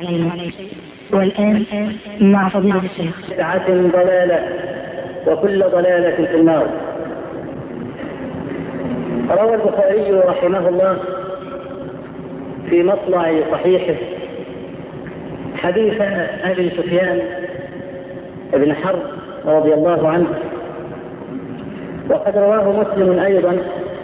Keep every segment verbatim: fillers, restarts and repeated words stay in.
والآن مع فضيلة الشيخ. بدعة ضلالة وكل ضلالة في النار. روى البخاري رحمه الله في مطلع صحيحه حديث أبي سفيان بن حرب رضي الله عنه، وقد رواه مسلم أيضا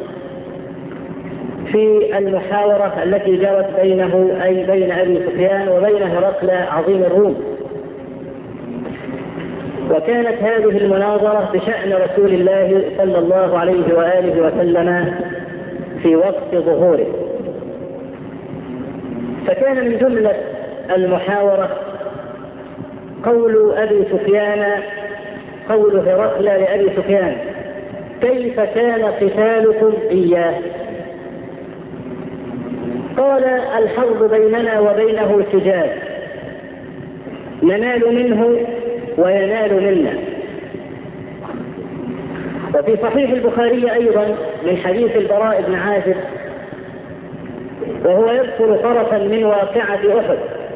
في المحاورة التي جرت بينه أي بين أبي سفيان وبين هرقل عظيم الروم. وكانت هذه المناظرة بشأن رسول الله صلى الله عليه وآله وسلم في وقت ظهوره. فكان من جملة المحاورة قول أبي سفيان قول هرقل لأبي سفيان: كيف كان قتالكم إياه؟ قال: الحرب بيننا وبينه سجال، ننال منه وينال منا. وفي صحيح البخاري أيضا من حديث البراء بن عازب وهو يذكر طرفا من واقعة أحد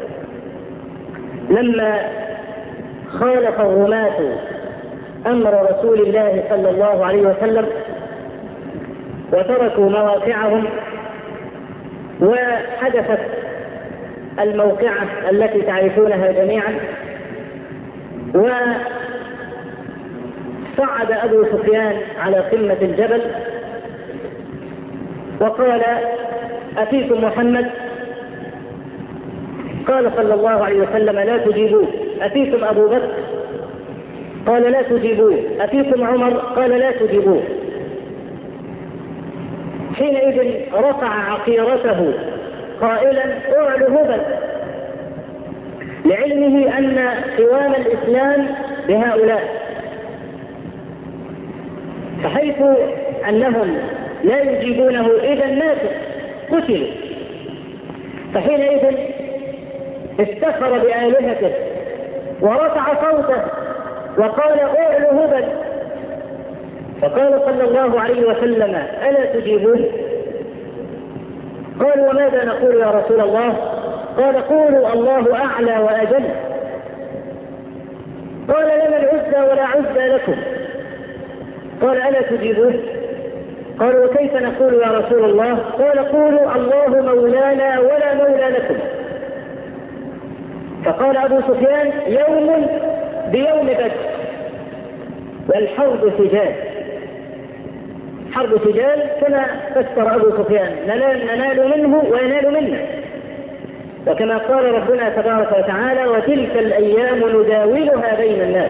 لما خالف الرماة أمر رسول الله صلى الله عليه وسلم وتركوا مواقعهم، وحدثت الموقعة التي تعرفونها جميعا. وصعد أبو سفيان على قمة الجبل وقال: أتيكم محمد؟ قال صلى الله عليه وسلم: لا تجيبوه. أتيكم أبو بكر؟ قال: لا تجيبوه. أتيكم عمر؟ قال: لا تجيبوه. حينئذ رفع عقيرته قائلا: اعل هبل، لعلمه أن قوام الإسلام بهؤلاء، فحيث أنهم لا يجيبونه إذا ماتوا قتلوا. فحينئذ استفر بآلهته ورفع صوته وقال: اعل هبل. فقال صلى الله عليه وسلم: ألا تجيبون؟ قالوا: وماذا نقول يا رسول الله؟ قال: قولوا الله أعلى وأجل. قال: لنا العزى ولا عزى لكم. قال: ألا تجيبون؟ قالوا: وكيف نقول يا رسول الله؟ قال: قولوا الله مولانا ولا مولى لكم. فقال أبو سفيان: يوم بيوم بدر، والحرب سجال. حرب سجال كما فسر أبو سفيان: ننال منه وينال منا. وكما قال ربنا تبارك وتعالى: وتلك الأيام نداولها بين الناس.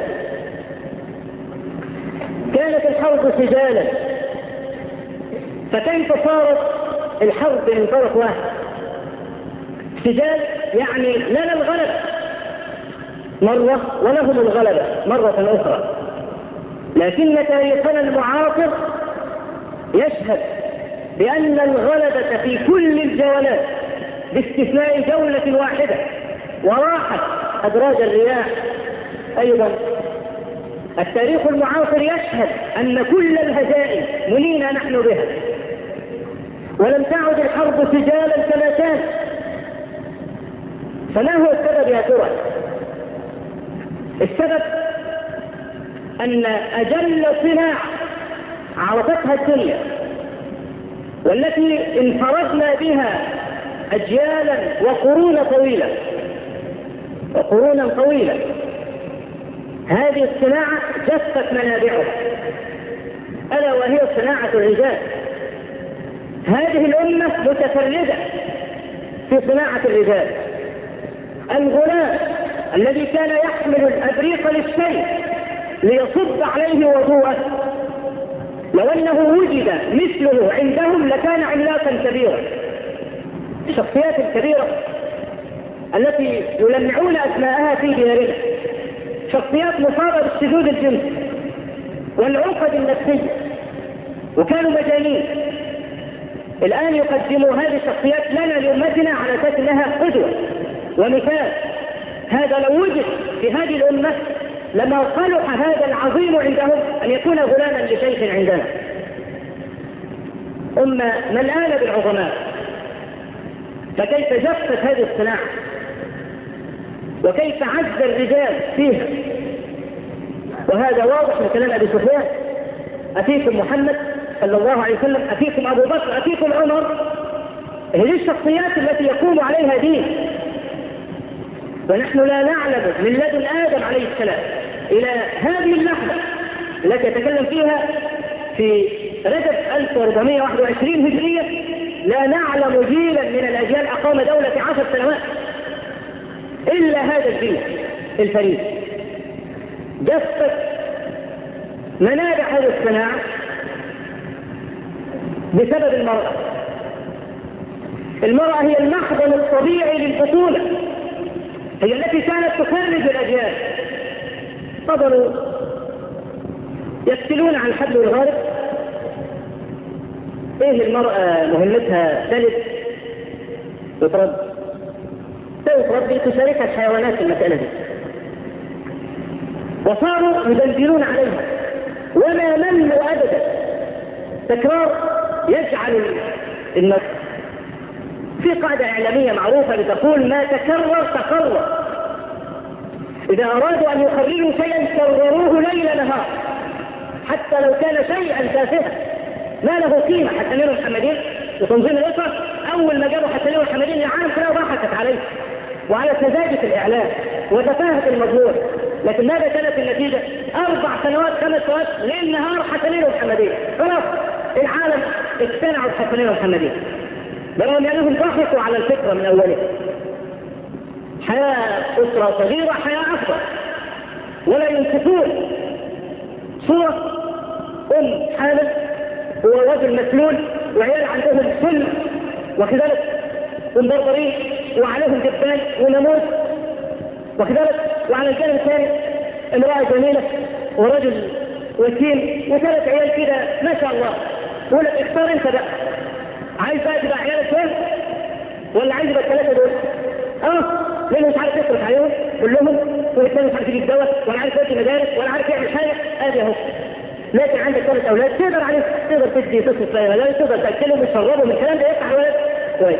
كانت الحرب سجالا، فكيف صارت الحرب من طرف واحد؟ سجال يعني لنا الغلبة مرة ولهم الغلبة مرة أخرى. لكن تاريخنا المعاصر يشهد بأن الغلبة في كل الجولات باستثناء جولة واحدة وراحت أدراج الرياح. أيضا التاريخ المعاصر يشهد أن كل الهزائم منينا نحن بها، ولم تعد الحرب سجالا كما كان. فما هو السبب يا ترى؟ السبب أن أجل صناعة عرفتها الدنيا والتي انفردنا بها أجيالا وقرون طويلة وقرونا طويلة، هذه الصناعة جفت منابعها، ألا وهي صناعة الرجال. هذه الأمة متفردة في صناعة الرجال. الغلام الذي كان يحمل الأبريق للسيف ليصب عليه وضوءه، لو أنه وجد مثله عندهم لكان عملاقا كبيرا. الشخصيات الكبيرة التي يلمعون أسماءها في ديارنا، شخصيات مصابة بالشذوذ الجنسي والعقد النفسية، وكانوا مجانين. الآن يقدموا هذه الشخصيات لنا لأمتنا على أساس أنها قدوة ومثال. هذا لو وجد في هذه الأمة لما صلح هذا العظيم عندهم أن يكون غلاما لشيخ عندنا. أمة ملآنة بالعظماء، فكيف جفت هذه الصناعة؟ وكيف عز الرجال فيها. وهذا واضح من كلام ابي سفيان: افيكم محمد صلى الله عليه وسلم، افيكم ابو بكر، افيكم عمر. هذه الشخصيات التي يقوم عليها دين، ونحن لا نعلم من لدن ادم عليه السلام الى هذه اللحظه التي يتكلم فيها في رجب ألف وأربعمائة وواحد وعشرين هجريه، لا نعلم جيلا من الاجيال اقام دوله عشر سنوات الا هذا الجيل الفريد. جفت منابع هذه الصناعه بسبب المراه. المراه هي المحضن الطبيعي للبطوله، هي التي كانت تخرج الاجيال. فضلوا يفتلون عن الحبل والغارب. ايه المراه مهمتها؟ تلد وتربي، تربي تشاركها الحيوانات في المساله دي. وصاروا يدندنون عليها وما ملوا ابدا. تكرار يجعل النص. في قاعده اعلاميه معروفه بتقول: ما تكرر تكرر. اذا ارادوا ان يخرجوا شيئا كرروه ليل نهار، حتى لو كان شيئا تافها ما له قيمه. حتى نيرو محمدين وتنظيم الاسره اول ما جابوا حتى نيرو محمدين العالم كلها ضحكت عليه وعلى سذاجه الاعلام وتفاهه المضمون. لكن ماذا كانت النتيجه؟ اربع سنوات خمس سنوات ليل نهار حتى نيرو محمدين. خلاص العالم اقتنعوا بحتى نيرو محمدين، برغم انهم ضحكوا على الفكره من اولها. حياه اسره صغيره، حياه اكبر، ولا ينسفون صوره ام حامل ورجل مسلول وعيال عندهم سل وكذلك ومبربرين وعليهم دبان وناموس، وكذلك وعلى الجانب الثاني امراه جميله ورجل وسيم وثلاث عيال كده ما شاء الله. يقول لك اختار انت بقى، عايز بقى تبقى عيالك فين ولا عايز يبقى الثلاثه دول؟ اه لانه مش عارف يصرف عليهم كلهم، والثاني مش عارف يجيب دواء ولا عارف يدي مدارس ولا عارف يعمل حاجه. ادي اهو. لكن عندك ثلاث اولاد تقدر عليهم، تقدر تدي تصرف عليهم مدارس، تقدر تاكلهم وتشربهم، الكلام ده يفتح الولد كويس.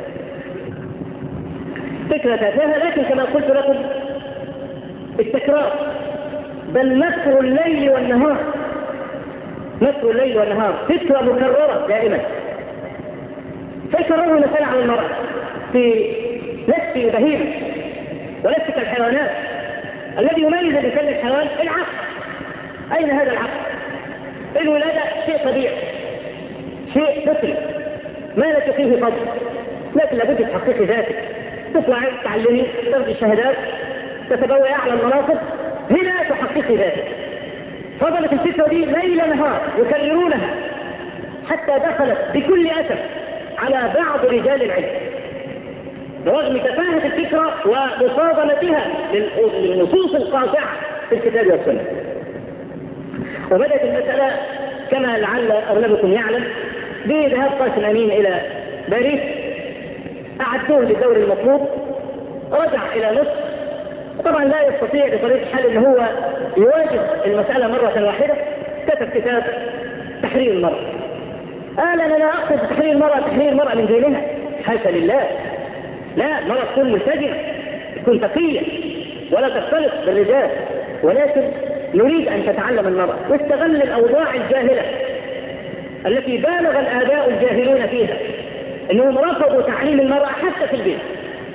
فكره تافهه، لكن كما قلت لكم التكرار، بل مكر الليل والنهار. مكر الليل والنهار فكره مكرره دائما. فيكرروا المسألة عن المرأة في لست بهيمة ولست كالحيوانات. الذي يميز بكل الحيوان العقل. أين هذا العقل؟ الولادة شيء طبيعي، شيء فطري ما لك فيه فضل، لكن لابد تحققي ذاتك، تطلعي تعلمي تاخذي الشهادات تتبوي أعلى المناصب، هنا تحققي ذاتك. فضلت الفكرة دي ليل نهار يكررونها حتى دخلت بكل أسف على بعض رجال العلم رغم تفاهة الفكرة ومصادمتها للنصوص القاطعة في الكتاب والسنة. وبدأت المسألة كما لعل أغلبكم يعلم بذهاب قاسم أمين إلى باريس، أعدوه للدور المطلوب، رجع إلى مصر. طبعا لا يستطيع بطريقة الحال أن هو يواجه المسألة مرة واحدة، كتب كتاب تحرير المرأة. قال أنا لا أقصد تحرير المرأة تحرير المرأة من دينها، حاشا لله، لا، المرأة تكون ملتزمة، تكون تقية ولا تختلط بالرجال، ولكن نريد أن تتعلم المرأة. واستغل الأوضاع الجاهلة التي بالغ الآباء الجاهلون فيها، أنهم رفضوا تعليم المرأة حتى في البيت.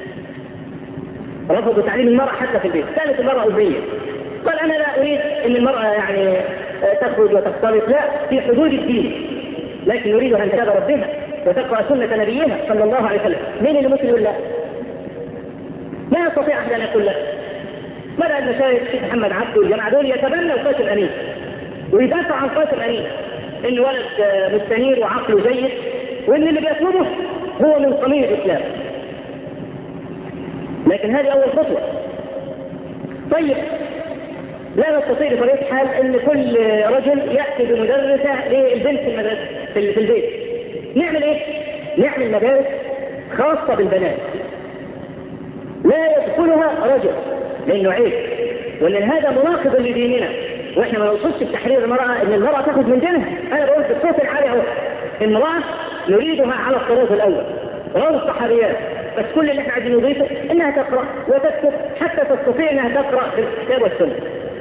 رفضوا تعليم المرأة حتى في البيت، كانت المرأة أبية. قال أنا لا أريد أن المرأة يعني تخرج وتختلط، لا، في حدود الدين، لكن نريد أن تتابع ربها وتقرأ سنة نبيها صلى الله عليه وسلم. من اللي ممكن يقول لا؟ ما يستطيع أحد أن يقول لا. بدأ المشايخ الشيخ محمد عبد والجماعة دول يتبنوا قاسم أمين ويدافع عن قاسم أمين، إن ولد مستنير وعقله جيد، وإن اللي بيطلبه هو من صميم الإسلام. لكن هذه أول خطوة. طيب لا نستطيع بطريقة الحال أن كل رجل يأتي بمدرسة للبنت في المدرسة في البيت. نعمل إيه؟ نعمل مدارس خاصة بالبنات لا يدخلها رجل، لأنه عيب، ولأن هذا مناقض لديننا. وإحنا ما نقصدش بتحرير المرأة إن المرأة تأخذ من دينها، أنا بقول بالصوت العالي أهو، المرأة نريدها على الطراز الأول، روض الصحابيات بس كل اللي احنا عايزين نضيفه انها تقرأ وتكتب حتى تستطيع انها تقرأ في الكتاب والسنة.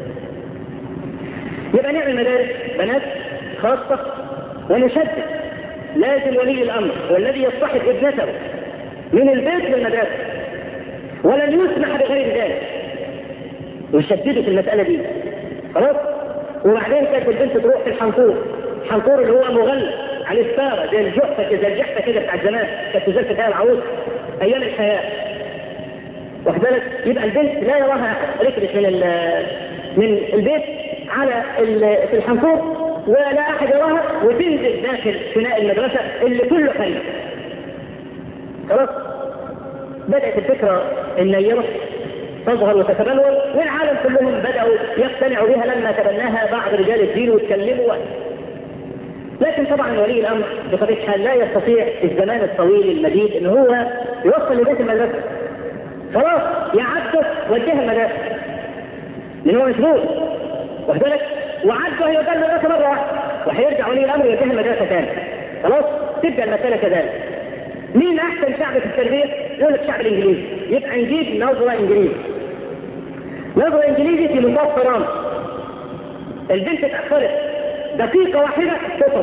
يبقى نعمل مدارس بنات خاصة ونشدد، لازم ولي الامر والذي يصطحب ابنته من البيت للمدرسة، ولن يسمح بغير ذلك، ويشددوا في المسألة دي. خلاص. وبعدين كانت البنت تروح في الحنطور، الحنطور اللي هو مغلق على الستارة زي الجحفة كده، زي الجحفة كده بتاع زمان كانت تزال فيها العروس ايام الحياة. واخد بالك؟ يبقى البنت لا يراها ركبت من من البيت على في الحنطور ولا احد يراها، وتنزل داخل فناء المدرسة اللي كله خير. خلاص. بدأت الفكرة النيرة تظهر وتتبلور، والعالم كلهم بدأوا يقتنعوا بها لما تبناها بعض رجال الدين ويتكلموا. لكن طبعا ولي الامر بطبيعة الحال لا يستطيع الزمان الطويل المديد ان هو يوصل لبيت المدرسة. خلاص يعده وديها المدرسة لان هو مشغول. واخد بالك؟ وعده هيوديها المدرسة مرة واحدة وهيرجع ولي الامر يوديها المدرسة ثاني. خلاص. تبدأ المسألة كذلك. مين احسن شعب في التربية؟ يقول لك الشعب الانجليزي. يبقى نجيب نظرة انجليزي. نظرة انجليزي في منتهى الصرامة. البنت اتأخرت دقيقة واحدة تطرق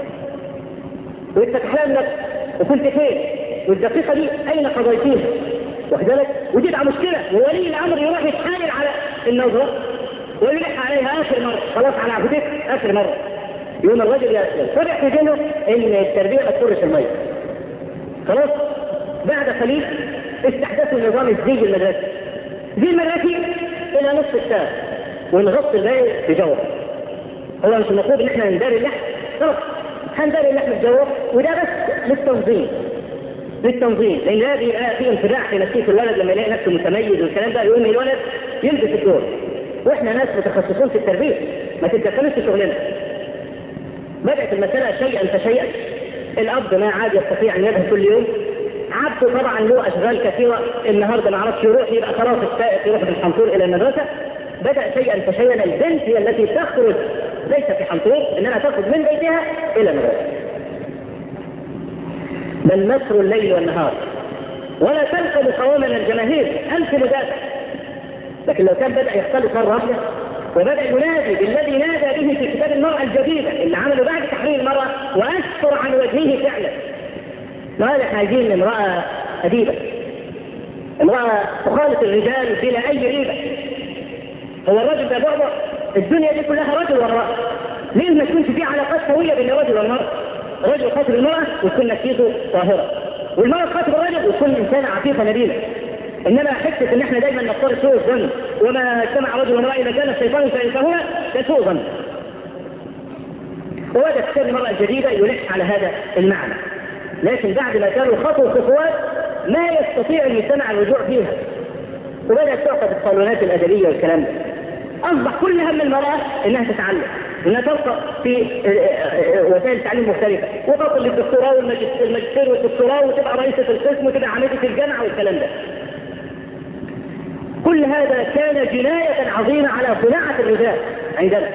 وتتحلم لك وكنت فين؟ والدقيقة دي اين قضيتيها؟ واخد بالك؟ وتبقى مشكلة، وولي الامر يروح يتحايل على النظرة ويلح عليها اخر مرة. خلاص على عبودك اخر مرة. يوم الرجل يأسل فرح في دينه ان التربية ما تفرش المية. خلاص. بعد قليل استحدثوا نظام الزي المدرسي. زي المدرسي الى نصف الساعة ونغطي الباقي بجوه. هو مش المفروض ان احنا نداري اللحم؟ خلاص هنداري اللحم بجوه، وده بس للتنظيم. للتنظيم لان ده بيبقى فيه انفراع في نفسيه الولد لما يلاقي نفسه متميز والكلام ده، يقوم الولد يلبس الدور. واحنا ناس متخصصون في التربيه ما تتدخلوش في شغلنا. بدأت المسألة شيئا فشيئا. الأب ما عاد يستطيع أن يذهب كل يوم. عبده طبعا له أشغال كثيرة، النهارده ما عرفش يروح، يبقى خلاص السائق يروح بالحنطور إلى المدرسة. بدأ شيئا فشيئا البنت هي التي تخرج ليس في حنطور، إنها تخرج من بيتها إلى المدرسة. بل مسر الليل والنهار ولا تلقى مقاومة من الجماهير ألف مدافع. لكن لو كان بدأ يختلط مرة واحدة وبدأ ينادي بالذي نادى به في كتاب المرأة الجديدة اللي عمله بعد تحرير المرأة وأسفر عن وجهه فعلا. لا احنا عايزين امرأة أديبة، امرأة تخالط الرجال بلا أي ريبة. هو الرجل ده بعض الدنيا دي كلها رجل وامرأة، ليه ما تكونش في علاقات قوية بين الرجل والمرأة؟ الرجل خاطب المرأة وتكون نفسيته طاهرة، والمرأة خاطب الرجل وتكون إنسانة عفيفة نبيلة. انما حته ان احنا دايما نفترض سوء الظن، وما اجتمع رجل وامراه اذا كان الشيطان فانساهما كسوء ظن. وهذا كتاب المراه الجديده يلح على هذا المعنى. لكن بعد ما كانوا خطوا خطوات ما يستطيع المجتمع الرجوع فيها، وبدات تعطى في الصالونات الادبيه والكلام ده. اصبح كل هم المراه انها تتعلم، انها تلقى في وسائل تعليم مختلفه، وتصل للدكتوراه والماجستير والدكتوراه، وتبقى رئيسه القسم وتبقى عميده الجامعه والكلام ده. كل هذا كان جناية عظيمة على صناعة الرجال عندنا.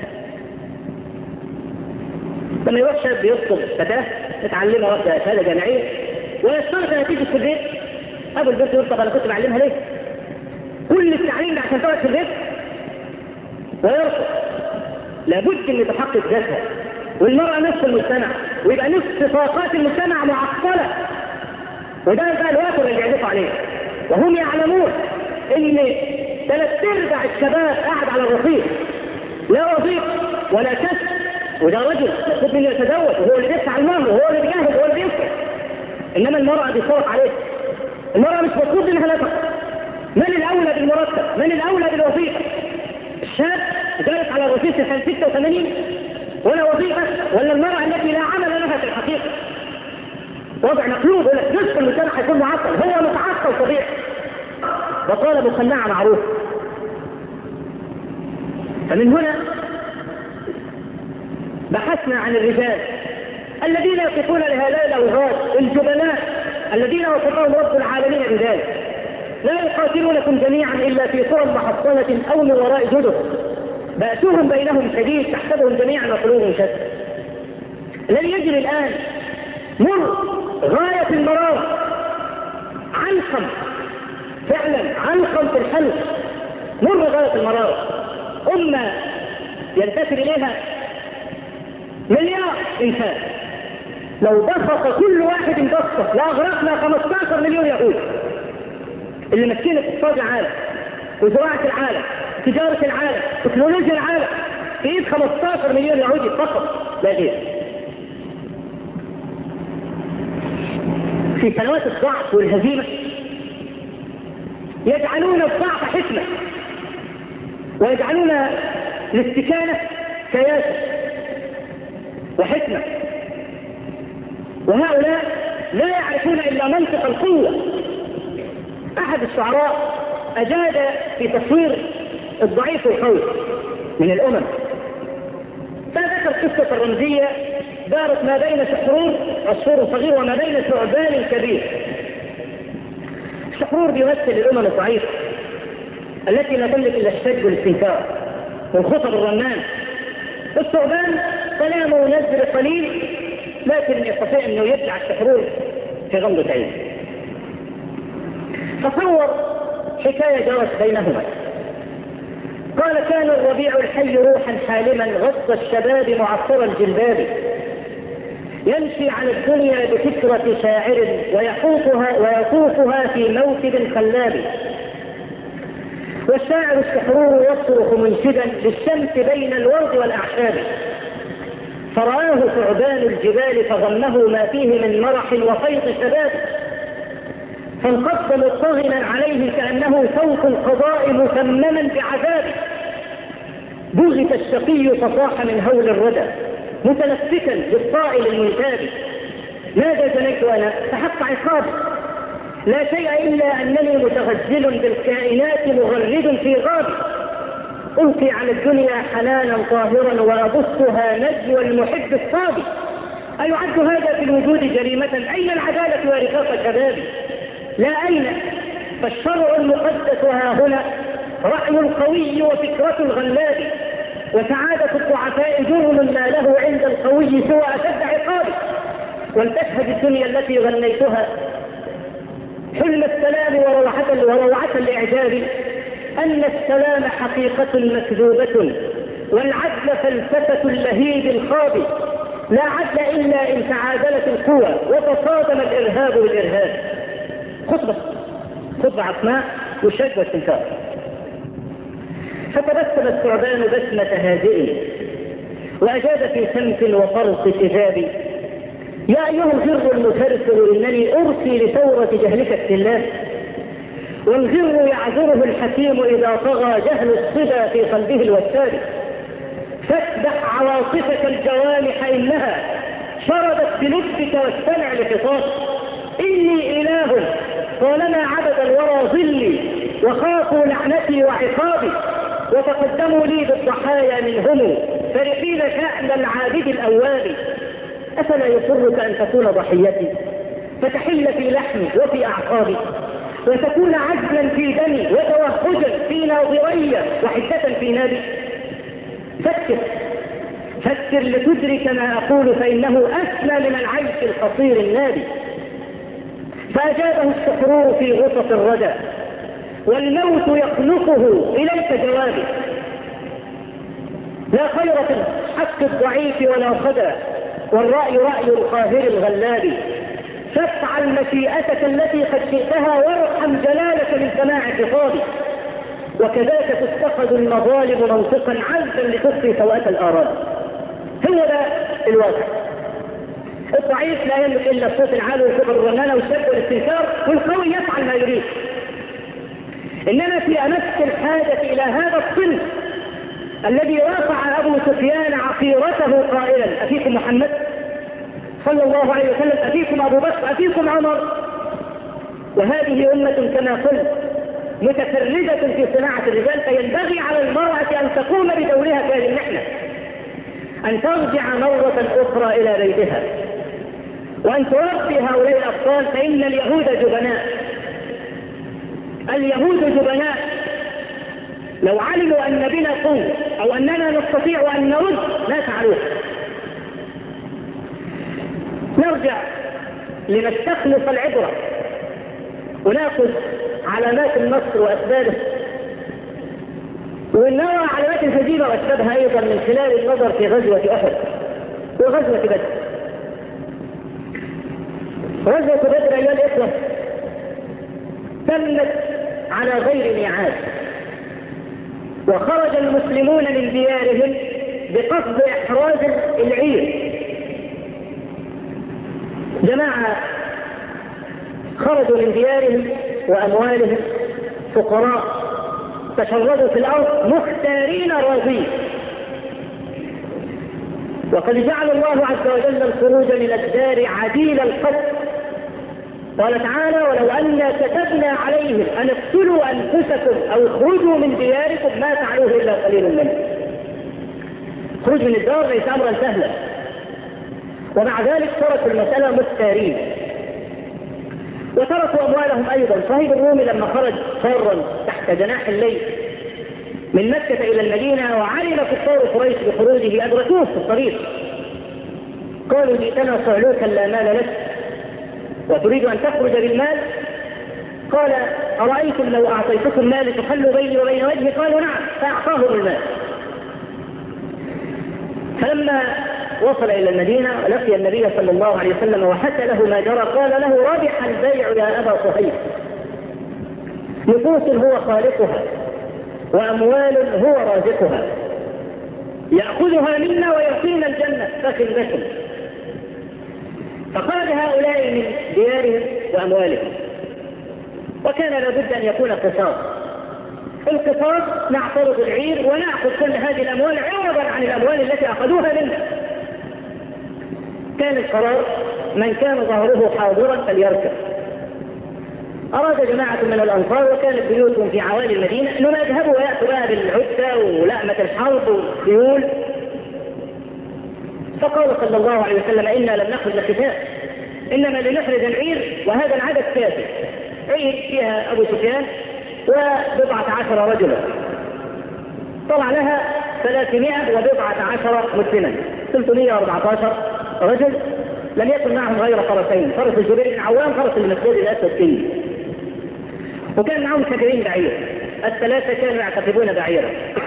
لما يروح شاب يخطب فتاة متعلمة واحدة شهادة جامعية ويشترط انها تيجي في البيت، ابو البنت يقول طب انا كنت بعلمها ليه؟ كل التعليم ده عشان تقعد في البيت؟ ويرفض. لابد ان تحقق ذاتها، والمرأة نصف المجتمع، ويبقى نصف طاقات المجتمع معطلة. وده بقى الواقع اللي يعرفوا عليه، وهم يعلمون ان ثلاث ارباع الشباب قاعد على الرصيف، لا وظيفه ولا كسب، وده رجل المفروض انه يتزوج وهو اللي بيدفع المهر وهو اللي بيجهز وهو اللي بينفق. انما المراه بيصرف عليها. المراه مش مطلوب منها نفقه. من الاولى بالمرتب؟ من الاولى بالوظيفه؟ الشاب جالس على الرصيف سنه ستة وثمانين ولا وظيفه، ولا المراه التي لا عمل لها في الحقيقه؟ وضع مقلوب. نصف المجتمع هيكون معطل، هو متعطل طبيعي. وقال مخنعة معروف. فمن هنا بحثنا عن الرجال الذين يقفون لهؤلاء الأوغاد الجبناء الذين وصفهم رب العالمين بذلك. لا يقاتلونكم جميعا إلا في قرى محصنة أو من وراء جدر بأسهم بينهم شديد تحسبهم جميعا وقلوبهم شتى. الذي يجري الآن مر غاية المرارة علقم، فعلا علقم في الحلق، مر غاية المرارة. أمة ينتسب إليها مليار إنسان، لو بسط كل واحد بسط لأغرقنا خمسة عشر مليون يهود اللي ماسكين اقتصاد العالم وزراعة العالم، تجارة العالم، تكنولوجيا العالم، في ايد خمسة عشر مليون يهودي فقط لا غير. في سنوات الضعف والهزيمة يجعلون الضعف حكمة، ويجعلون الاستكانة سياسة وحكمة، وهؤلاء لا يعرفون إلا منطق القوة. أحد الشعراء أجاد في تصوير الضعيف والقوي من الأمم، فذكر قصة الرمزية دارت ما بين سحرور عصفور صغير وما بين ثعبان كبير. سحرور بيمثل الأمم الضعيفة التي لا تملك إلا الشد والاستنكار والخطب الرنان، والثعبان كلامه نزل قليل لكن يستطيع أنه يبدع السحرور في غمضة عين. تصور حكاية جرت بينهما. قال: كان الربيع الحي روحا حالما غص الشباب معصر الجلباب، يمشي على الدنيا بفكرة شاعر ويحوطها ويطوفها في موكب خلاب، والشاعر السحرور يصرخ منشدا للشمس بين الورد والأعشاب، فرآه ثعبان الجبال فظنه ما فيه من مرح وفيض شباب، فانقض مضطهما عليه كأنه فوق القضاء مسمما بعذاب، بغت الشقي فصاح من هول الردى متنفكا بالطائل المنتاب، ماذا جنيت أنا فحق عقابي، لا شيء إلا أنني متغزل بالكائنات مغرد في غابي، ألقي على الدنيا حنانا طاهرا وأبثها نجوى المحب الصادق، أيعد هذا في الوجود جريمة؟ أين العدالة ورفاق شبابي؟ لا أين، فالشرع المقدس ها هنا رأي القوي وفكرة الغلاب، وسعادة الضعفاء جرم ما له عند القوي سوى أشد عقابه، ولتشهد الدنيا التي غنيتها حلم السلام وروعة وروعة الإعجاب أن السلام حقيقة مكذوبة والعدل فلسفة اللهيب الخابي، لا عدل إلا إن تعادلت القوى وتصادم الإرهاب بالإرهاب. خطبة خطبة عصماء والشد والاستنكار. فتبسم الثعبان بسمة هادئ وأجاب في سمت وفرط كذاب: يا أيها الغر المترسل إنني أرسي لثورة جهلك السلاب، والغر يعذره الحكيم إذا طغى جهل الصبا في قلبه الوساد، فاتبع عواطفك الجوانح إنها شردت بلطفك واستمع لخطاب، إني إله طالما عبد الورى ظلي وخافوا لعنتي وعقابي، وتقدموا لي بالضحايا منهم فرحين شأن العابد الأواب، أفلا يسرك أن تكون ضحيتي فتحل في لحمي وفي أعصابي، وتكون عجلا في دمي وتوهجا في ناظري وحدة في نابي؟ فكر فكر لتدرك ما أقول فإنه أسمى من العيش القصير النابي. فأجابه السحرور في غصص الردى والموت يخلقه إليك جوابي: لا خير في حق الضعيف ولا خدى، والرأي رأي القاهر الغلاب، فافعل مشيئتك التي قد شئتها وارحم جلالك من سماع خطابي، وكذاك تتخذ المظالم منطقا عزا لتخفي سوءة الآراد. هو ده الواقع. الضعيف لا يملك إلا الصوت العالي والكبر الرنانة والشد والاستنكار، والقوي يفعل ما يريد. إنما في أمس الحاجة إلى هذا الصنف الذي رفع أبو سفيان عقيرته قائلا: أفيكم محمد صلى الله عليه وسلم، أفيكم أبو بكر، أفيكم عمر. وهذه أمة كما قلت متفردة في صناعة الرجال، فينبغي على المرأة أن تقوم بدورها في هذه المحنة، أن ترجع مرة أخرى إلى بيتها وأن تربي هؤلاء الأطفال، فإن اليهود جبناء. اليهود جبناء لو علموا أن بنا قوة أو أننا نستطيع أن نرد لا فعلوه. نرجع لنستخلص العبرة وناخذ علامات النصر واسبابه، ونرى علامات الهزيمه واسبابها ايضا من خلال النظر في غزوه احد وغزوه بدر. غزوه بدر ايها الاخوه تمت على غير ميعاد، وخرج المسلمون من ديارهم بقصد احراز العير. جماعه خرجوا من ديارهم واموالهم فقراء تشردوا في الارض مختارين راضين، وقد جعل الله عز وجل الخروج من الدار عديل القتل. قال تعالى: ولو أنا كتبنا عليهم أن اقتلوا أنفسكم أو اخرجوا من دياركم ما فعلوه إلا قليل منهم. خروج من الدار ليس أمرا سهلا، ومع ذلك تركوا المسألة مختارين وتركوا أموالهم أيضا. صهيب الرومي لما خرج فارا تحت جناح الليل من مكة إلى المدينة وعلم كفار قريش بخروجه أدركوه في الطريق، قالوا: جئتنا صعلوكا لا مال لك وتريد أن تخرج بالمال؟ قال: أرأيتم لو أعطيتكم مال تحلوا بيني وبين وجهي؟ قالوا: نعم. فأعطاهم المال. فلما وصل إلى المدينة لقي النبي صلى الله عليه وسلم وحكى له ما جرى، قال له: ربح البيع يا أبا صهيب، نفوس هو خالقها وأموال هو رازقها، يأخذها منا ويعطينا الجنة فخذ لكم. فخرج هؤلاء من ديارهم وأموالهم، وكان لابد أن يكون قصاص. القصاص نعترض العير ونأخذ كل هذه الأموال عوضا عن الأموال التي أخذوها منا. كان القرار: من كان ظهره حاضرا فليركب. أراد جماعة من الأنصار وكانت بيوتهم في عوالي المدينة أنهم يذهبوا ويأتوا بها بالعدة ولأمة الحرب والخيول. فقال صلى الله عليه وسلم: إنا لم نخرج لقتال، إنما لنخرج العير، وهذا العدد كافي. عير فيها أبو سفيان وبضعة عشر رجلا، طلع لها ثلاثمائة وبضعة عشر مسلما، ثلاثمائة وأربعة عشر رجل. لم يكن معهم غير فرسين، فرس الزبير بن عوام، فرس المسدود الأسود كي، وكان معهم سبعين بعير. الثلاثة كانوا يعتقبون بعيرا،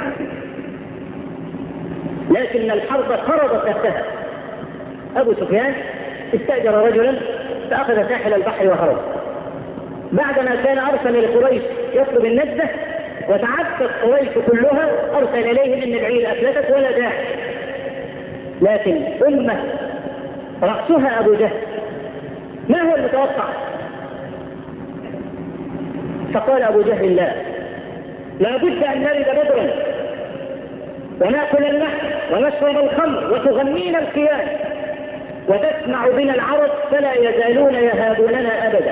لكن الحرب فرضت نفسها. أبو سفيان استأجر رجلا فأخذ ساحل البحر وهرب. بعدما كان أرسل لقريش يطلب النجدة وتعبت قريش كلها، أرسل إليهم إن العير أفلتت ولا داعي. لكن أمة رأسها أبو جهل ما هو المتوقع؟ فقال أبو جهل: لا، لا بد أن نرد بدرا ونأكل اللحم ونشرب الخمر وتغنينا القيام وتسمع بنا العرب فلا يزالون يهابوننا أبدا.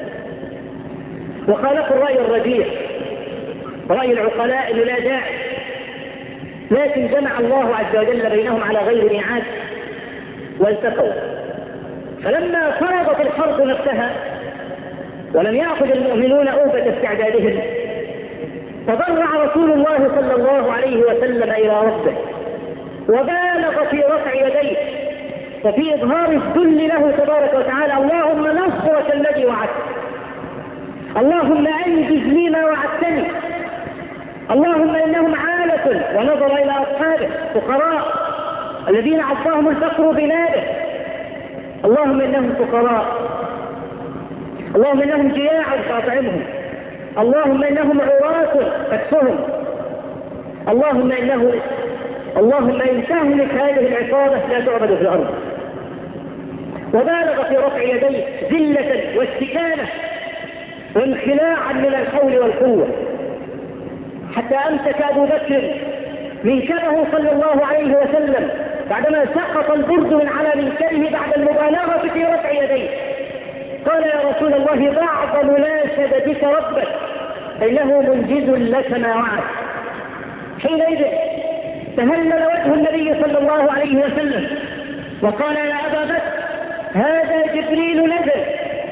وخالفوا الرأي الرجيح، رأي العقلاء لا داعي، لكن جمع الله عز وجل بينهم على غير ميعاد والتقوا. فلما فرضت الحرب نفسها ولم يأخذ المؤمنون أوبة استعدادهم، تضرع رسول الله صلى الله عليه وسلم إلى ربه وبالغ في رفع يديه وفي إظهار الذل له تبارك وتعالى: اللهم نصرك الذي وعدت، اللهم أنجز لي ما وعدتني، اللهم إنهم عالة. ونظر إلى أصحابه فقراء الذين عصاهم الفقر بناره، اللهم إنهم فقراء، اللهم إنهم جياع فأطعمهم، اللهم إنهم عراة فاكسهم، اللهم إنه اللهم إن تهلك هذه العصابة لا تعبد في الأرض. وبالغ في رفع يديه ذلة واستكانة وانخلاعا من الحول والقوة، حتى أمسك أبو بكر منكبه صلى الله عليه وسلم بعدما سقط البرد من على منكبه بعد المبالغة في رفع يديه. قال: يا رسول الله، بعض مناشدتك ربك فإنه منجز لك ما وعد. حينئذ تهلل وجه النبي صلى الله عليه وسلم وقال: يا أبا بكر، هذا جبريل نزل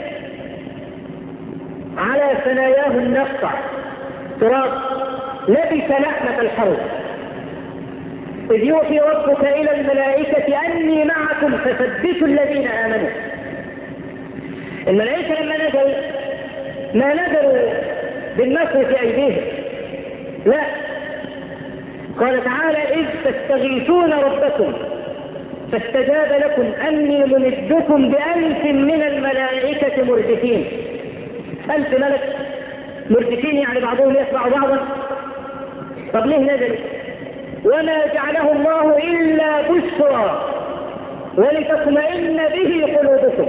على ثناياه النقطع تراب، لبس لحمة الحرب، إذ يوحي ربك إلى الملائكة أني معكم فثبتوا الذين آمنوا. الملائكة لما نزل ما نزلوا بالنصر في أيديهم، لا، قال تعالى إذ تستغيثون ربكم فاستجاب لكم أني ممدكم بألف من الملائكة مردفين. ألف ملك مردفين يعني بعضهم يتبع بعضا. طب ليه نزل؟ وما جعله الله إلا بشرى ولتطمئن به قلوبكم.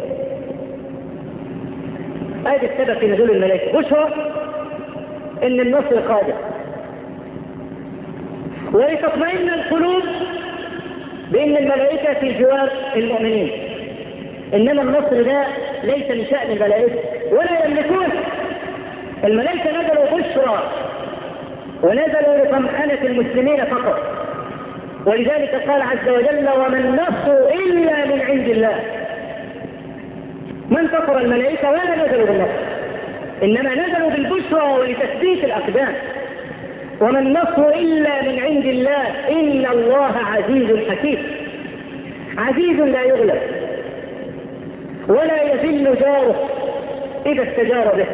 هذا السبب في نزول الملائكة، بشرى إن النصر قادم، ولتطمئن القلوب بأن الملائكة في جوار المؤمنين. إنما النصر ده ليس من شأن الملائكة ولا يملكون. الملائكة نزلوا بشرى ونزلوا لطمأنة المسلمين فقط، ولذلك قال عز وجل وما النصر إلا من عند الله. ما انتصر الملائكة ولا نزلوا بالنصر، إنما نزلوا بالبشرى ولتثبيت الأقدام. وما النصر إلا من عند الله إن الله عزيز حكيم. عزيز لا يغلب ولا يذل جاره إذا استجار به.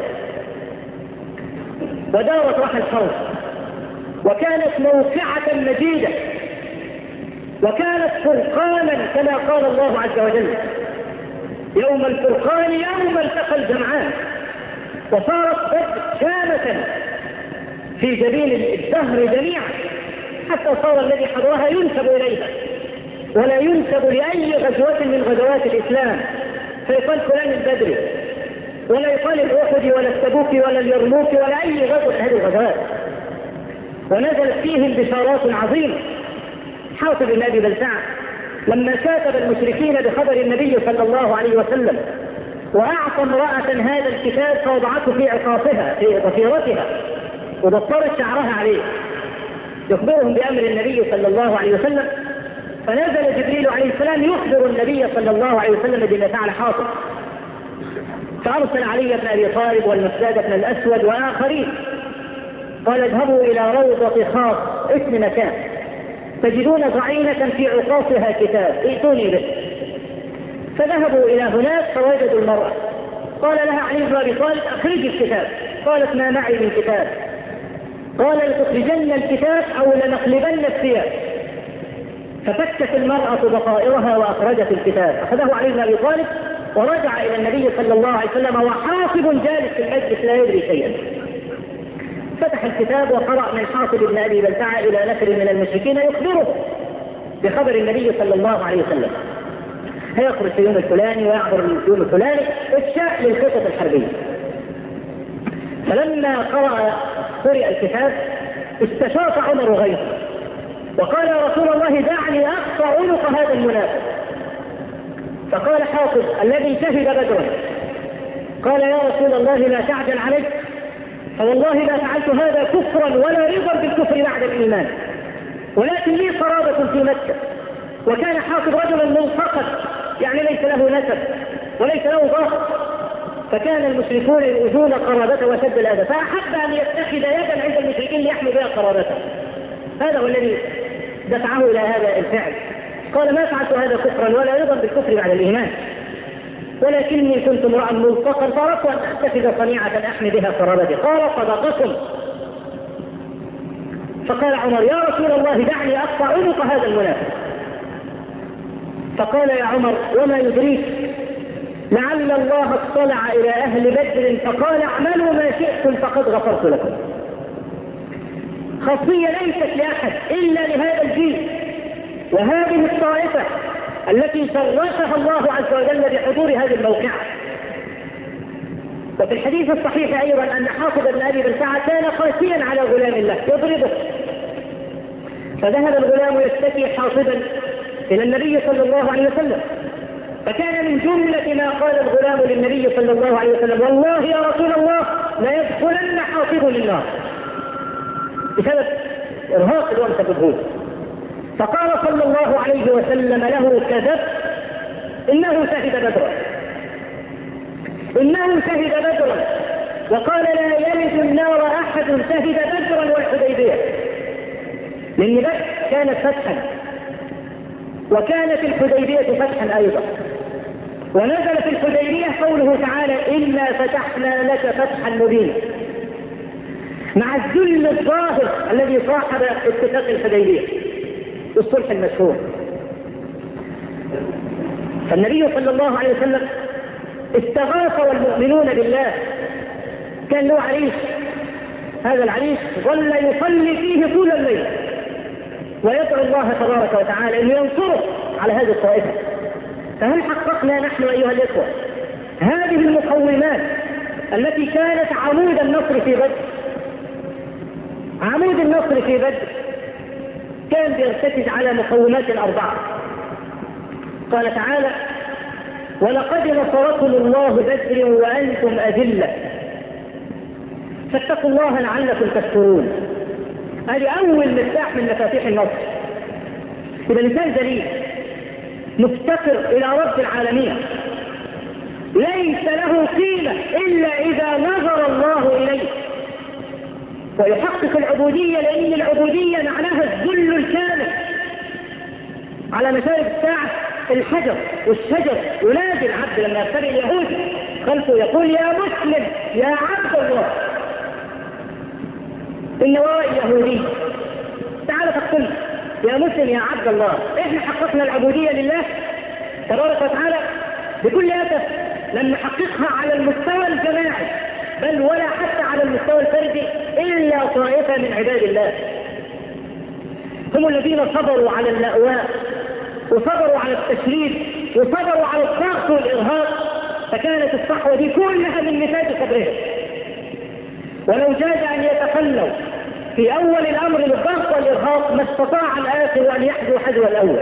ودارت راح الحرب وكانت موقعة مجيدة وكانت فرقانا كما قال الله عز وجل يوم الفرقان يوم التقى الجمعان. وصارت بدر شامة في جبين الدهر جميعا حتى صار الذي حضرها ينسب إليها ولا ينسب لأي غزوة من غزوات الإسلام، فيقال فلان البدري ولا يقال الأحد ولا التبوك ولا اليرموك ولا أي غزوة من هذه الغزوات. ونزلت فيهم بشارات عظيمة. حاطب بن أبي بلتعة لما كاتب المشركين بخبر النبي صلى الله عليه وسلم وأعطى امرأة هذا الكتاب فوضعته في عقاصها في ضفيرتها وبطرت شعرها عليه يخبرهم بأمر النبي صلى الله عليه وسلم، فنزل جبريل عليه السلام يخبر النبي صلى الله عليه وسلم بما فعل حاطب، فأرسل علي بن أبي طالب والمسداد بن الأسود وآخرين قال اذهبوا إلى روضة خاص اسم مكان تجدون ضعينة في عقاصها كتاب ائتوني به. فذهبوا إلى هناك فوجدوا المرأة. قال لها علي بن أبي طالب أخرجي الكتاب. قالت ما معي من كتاب. قال لتخرجن الكتاب أو لنقلبن الثياب. ففكت المرأة بصائرها وأخرجت الكتاب. أخذه علي بن أبي طالب ورجع إلى النبي صلى الله عليه وسلم وحاطب جالس في المجلس لا يدري شيئا. فتح الكتاب وقرأ من حاطب بن أبي بلتعة إلى نفر من المشركين يخبره بخبر النبي صلى الله عليه وسلم هيخرج في يوم الفلاني ويعبر اليوم الفلاني إفشاء للخطط الحربية. فلما قرأ قرئ الكتاب استشاط عمر غيره وقال يا رسول الله دعني أقطع عنق هذا المنافق. فقال حاطب الذي شهد بدرا قال يا رسول الله لا تعجل عليك فوالله ما فعلت هذا كفرا ولا رضا بالكفر بعد الإيمان، ولكن لي قرابة في مكة. وكان حاطب رجلا منفقد يعني ليس له نسب وليس له ظهر، فكان المشركون يؤذون قرابته وشد الأذى، فأحب أن يتخذ يدا عند المشركين ليحمي بها قرابته. هذا هو الذي دفعه إلى هذا الفعل. قال ما فعلت هذا كفرا ولا رضا بالكفر بعد الإيمان، ولكني كنت امرأ ملتقا فأردت أن أتخذ صنيعة أحمي بها قرابتي. قال صدقكم. فقال عمر يا رسول الله دعني أقطع عنق هذا المنافق. فقال يا عمر وما يدريك لعل الله اطلع إلى أهل بدر فقال اعملوا ما شئتم فقد غفرت لكم. خاصية ليست لأحد إلا لهذا الجيل وهذه الطائفة التي شرفها الله عز وجل بحضور هذه الموقعة. وفي الحديث الصحيح أيضا أن حاطب بن أبي بلتعة كان قاسيا على غلام له يضربه، فذهب الغلام يشتكي حاطبا إلى النبي صلى الله عليه وسلم، فكان من جملة ما قال الغلام للنبي صلى الله عليه وسلم والله يا رسول الله لا يدخلن حاطب للنار بسبب إرهاق الوقت بالهود. فقال صلى الله عليه وسلم له كذب إنه شهد بدرا إنه شهد بدرا وقال لا يلج النار أحد شهد بدرا والحديبية، لأن بدر كانت فتحا وكانت الحديبية فتحا أيضا. ونزل في الحديبية قوله تعالى إنا فتحنا لك فتحا مبينا، مع الذل الظاهر الذي صاحب اتفاق الحديبية والصلح المشهور. فالنبي صلى الله عليه وسلم استغاث والمؤمنون بالله، كان له عريس، هذا العريس ظل يصلي فيه طول الليل ويدعو الله تبارك وتعالى أن ينصره على هذه الطائفة. فهل حققنا نحن أيها الإخوة هذه المقومات التي كانت عمود النصر في بدر؟ عمود النصر في بدر كان بيرتكز على مقومات أربعة. قال تعالى ولقد نصركم الله بدر وأنتم أذلة فاتقوا الله لعلكم تشكرون. هذه أول مفتاح من مفاتيح النصر. يبقى الإنسان ذليل مفتقر إلى رب العالمين، ليس له قيمة إلا إذا نظر الله إليه ويحقق العبودية، لأن العبودية معناها الذل الكامل. على مشارف الساعة الحجر والشجر ينادي العبد لما يبتغي اليهود خلفه يقول يا مسلم يا عبد الله. إن وراء اليهودي تعال تقتل يا مسلم يا عبد الله. إحنا حققنا العبودية لله تبارك وتعالى بكل أسف لم نحققها على المستوى الجماعي بل ولا حتى على المستوى الفردي إلا طائفة من عباد الله هم الذين صبروا على اللأواء وصبروا على التشريد وصبروا على الضغط والإرهاق، فكانت الصحوة دي كلها من نتاج صبرهم. ولو جاز أن يتخلوا في أول الأمر للضغط والإرهاق ما استطاع الآخر أن يحذو حذو الأول.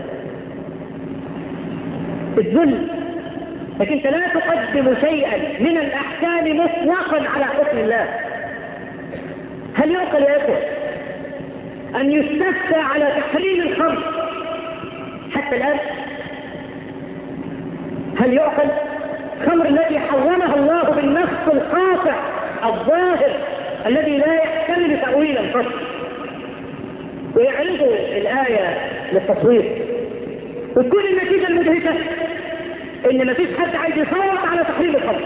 الذل، لكن لا تقدم شيئا من الأحكام مطلقا على حكم الله. هل يعقل يا إخوة أن يستفتى على تحريم الخمر حتى الآن؟ هل يعقل؟ الخمر التي حرمها الله بالنص القاطع الظاهر الذي لا يحتمل تأويلا قط، ويعرض الآية للتصوير وتكون النتيجة المدهشة إن ما فيش حد عايز يصوت على تحريم الخمر.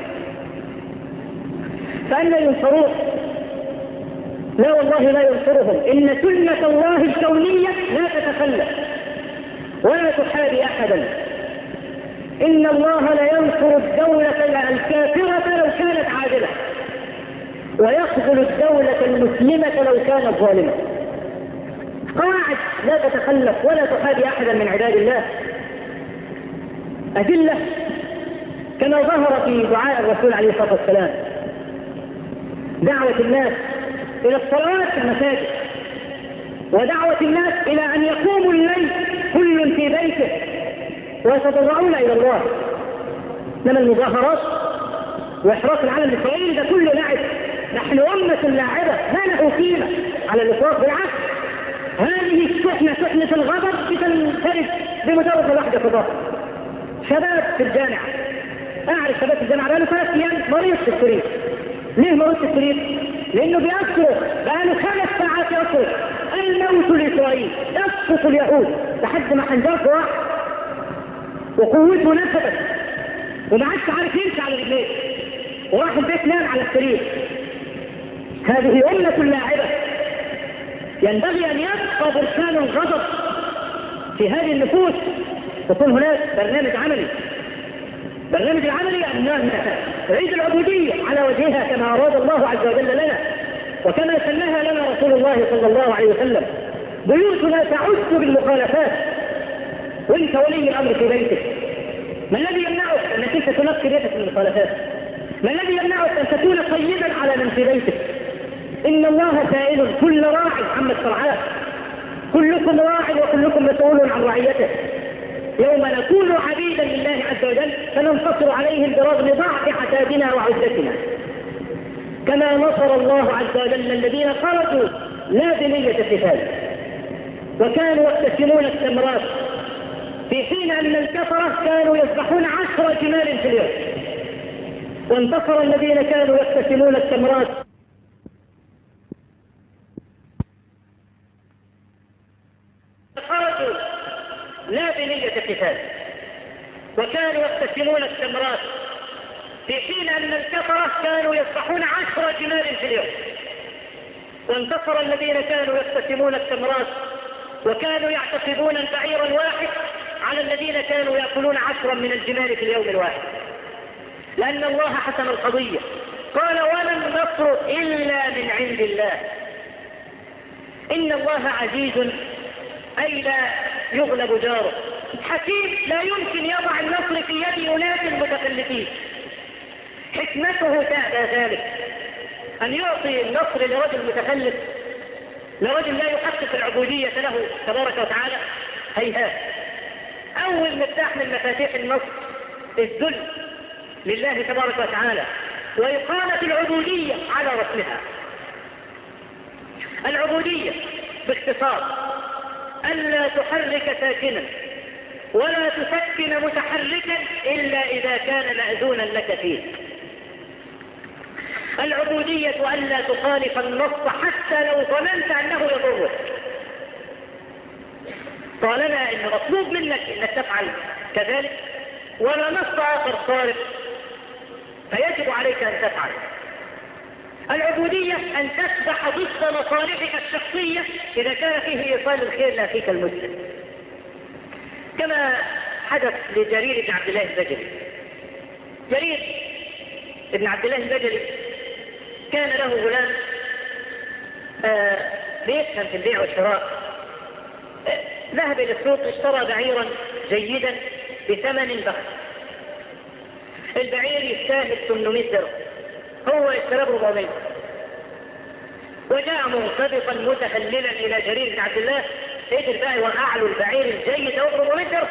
فأنا ينصرون؟ لا والله لا ينصرهم. إن سنة الله الكونية لا تتخلى ولا تحابي أحدا. إن الله لا ينصر الدولة الكافرة لو كانت عادلة ويخذل الدولة المسلمة لو كانت ظالمة. قواعد لا تتخلف ولا تحابي أحدا من عباد الله. أدلة كما ظهر في دعاء الرسول عليه الصلاة والسلام، دعوة الناس إلى الصلوات في المساجد ودعوة الناس إلى أن يقوموا الليل كل في بيته ويتضرعون إلى الله. لما المظاهرات وإحراق العالم الإسرائيلي ده كله لعب. نحن أمة لاعبة ما له قيمة على الإطلاق، بالعكس هذه الشحنة شحنة الغضب بتنفرد بمجرد واحدة في الظهر. شباب في الجامعة، أعرف شباب في الجامعة بقاله ثلاث أيام مريض في السرير. ليه مريض في السرير؟ لأنه بيصرخ بقاله خمس ساعات يصرخ الموت لإسرائيل، يسقط اليهود لحد ما حنجرته واحد وقوته نفذت وما عادش عارف يمشي على رجليه وراح البيت نام على السرير. هذه أمة لاعبة ينبغي أن يبقى بركان الغضب في هذه النفوس. تكون هناك برنامج عملي. برنامج العملي أن نعيد العبودية على وجهها كما أراد الله عز وجل لنا وكما سنها لنا رسول الله صلى الله عليه وسلم. بيوتنا تعد بالمخالفات وانت ولي الأمر في بيتك. ما الذي يمنعك أنك انت تنقي بيتك من المخالفات؟ ما الذي يمنعك أن تكون طيبا على من في بيتك؟ إن الله سائل كل راع عما استرعاه، كلكم راع وكلكم مسؤول عن رعيته. يوم نكون عبيدا لله عز وجل فننتصر عليهم برغم ضعف حسابنا وعزتنا، كما نصر الله عز وجل الذين خرجوا لا بنية قتال وكانوا يقتسمون الثمرات في حين أن الكفرة كانوا يذبحون عشر جمال في اليوم، وانتصر الذين كانوا يقتسمون الثمرات خرجوا لا بنية قتال. وكانوا يقتسمون التمرات، في حين أن الكفرة كانوا يذبحون عشر جمال في اليوم. وانتصر الذين كانوا يقتسمون التمرات وكانوا يعتقدون البعير الواحد على الذين كانوا يأكلون عشرا من الجمال في اليوم الواحد، لأن الله حسم القضية. قال: وما النصر إلا من عند الله، إن الله عزيز أي لا يغلب جاره، حكيم لا يمكن يضع النصر في يد أناس متخلفين. حكمته تأبى ذلك، أن يعطي النصر لرجل متخلف، لرجل لا يحقق العبودية له تبارك وتعالى. هيهات. أول مفتاح من مفاتيح النصر الذل لله تبارك وتعالى وإقامة العبودية على رسمها. العبودية باختصار ألا تحرك ساكنا ولا تسكن متحركا إلا إذا كان مأذونا لك فيه. العبودية ألا تخالف النص حتى لو ظننت أنه يضرك، طالما أن مطلوب منك أنك تفعل كذلك ولا نص آخر صارف فيجب عليك أن تفعل. العبودية أن تسبح ضد مصالحك الشخصية إذا كان فيه إيصال الخير لأخيك المسلم، كما حدث لجرير بن عبد الله البجلي. جرير بن عبد الله البجلي كان له غلام آه بيفهم في البيع والشراء. آه ذهب إلى السوق اشترى بعيرا جيدا بثمن بخس. البعير يستاهل ثمانمائة درهم، هو اشتراه ب أربعمائة. وجاء منطبقا متهللا إلى جرير بن عبد الله، قدر بقى يوقع له البعير الجيد ب أربعمائة درهم.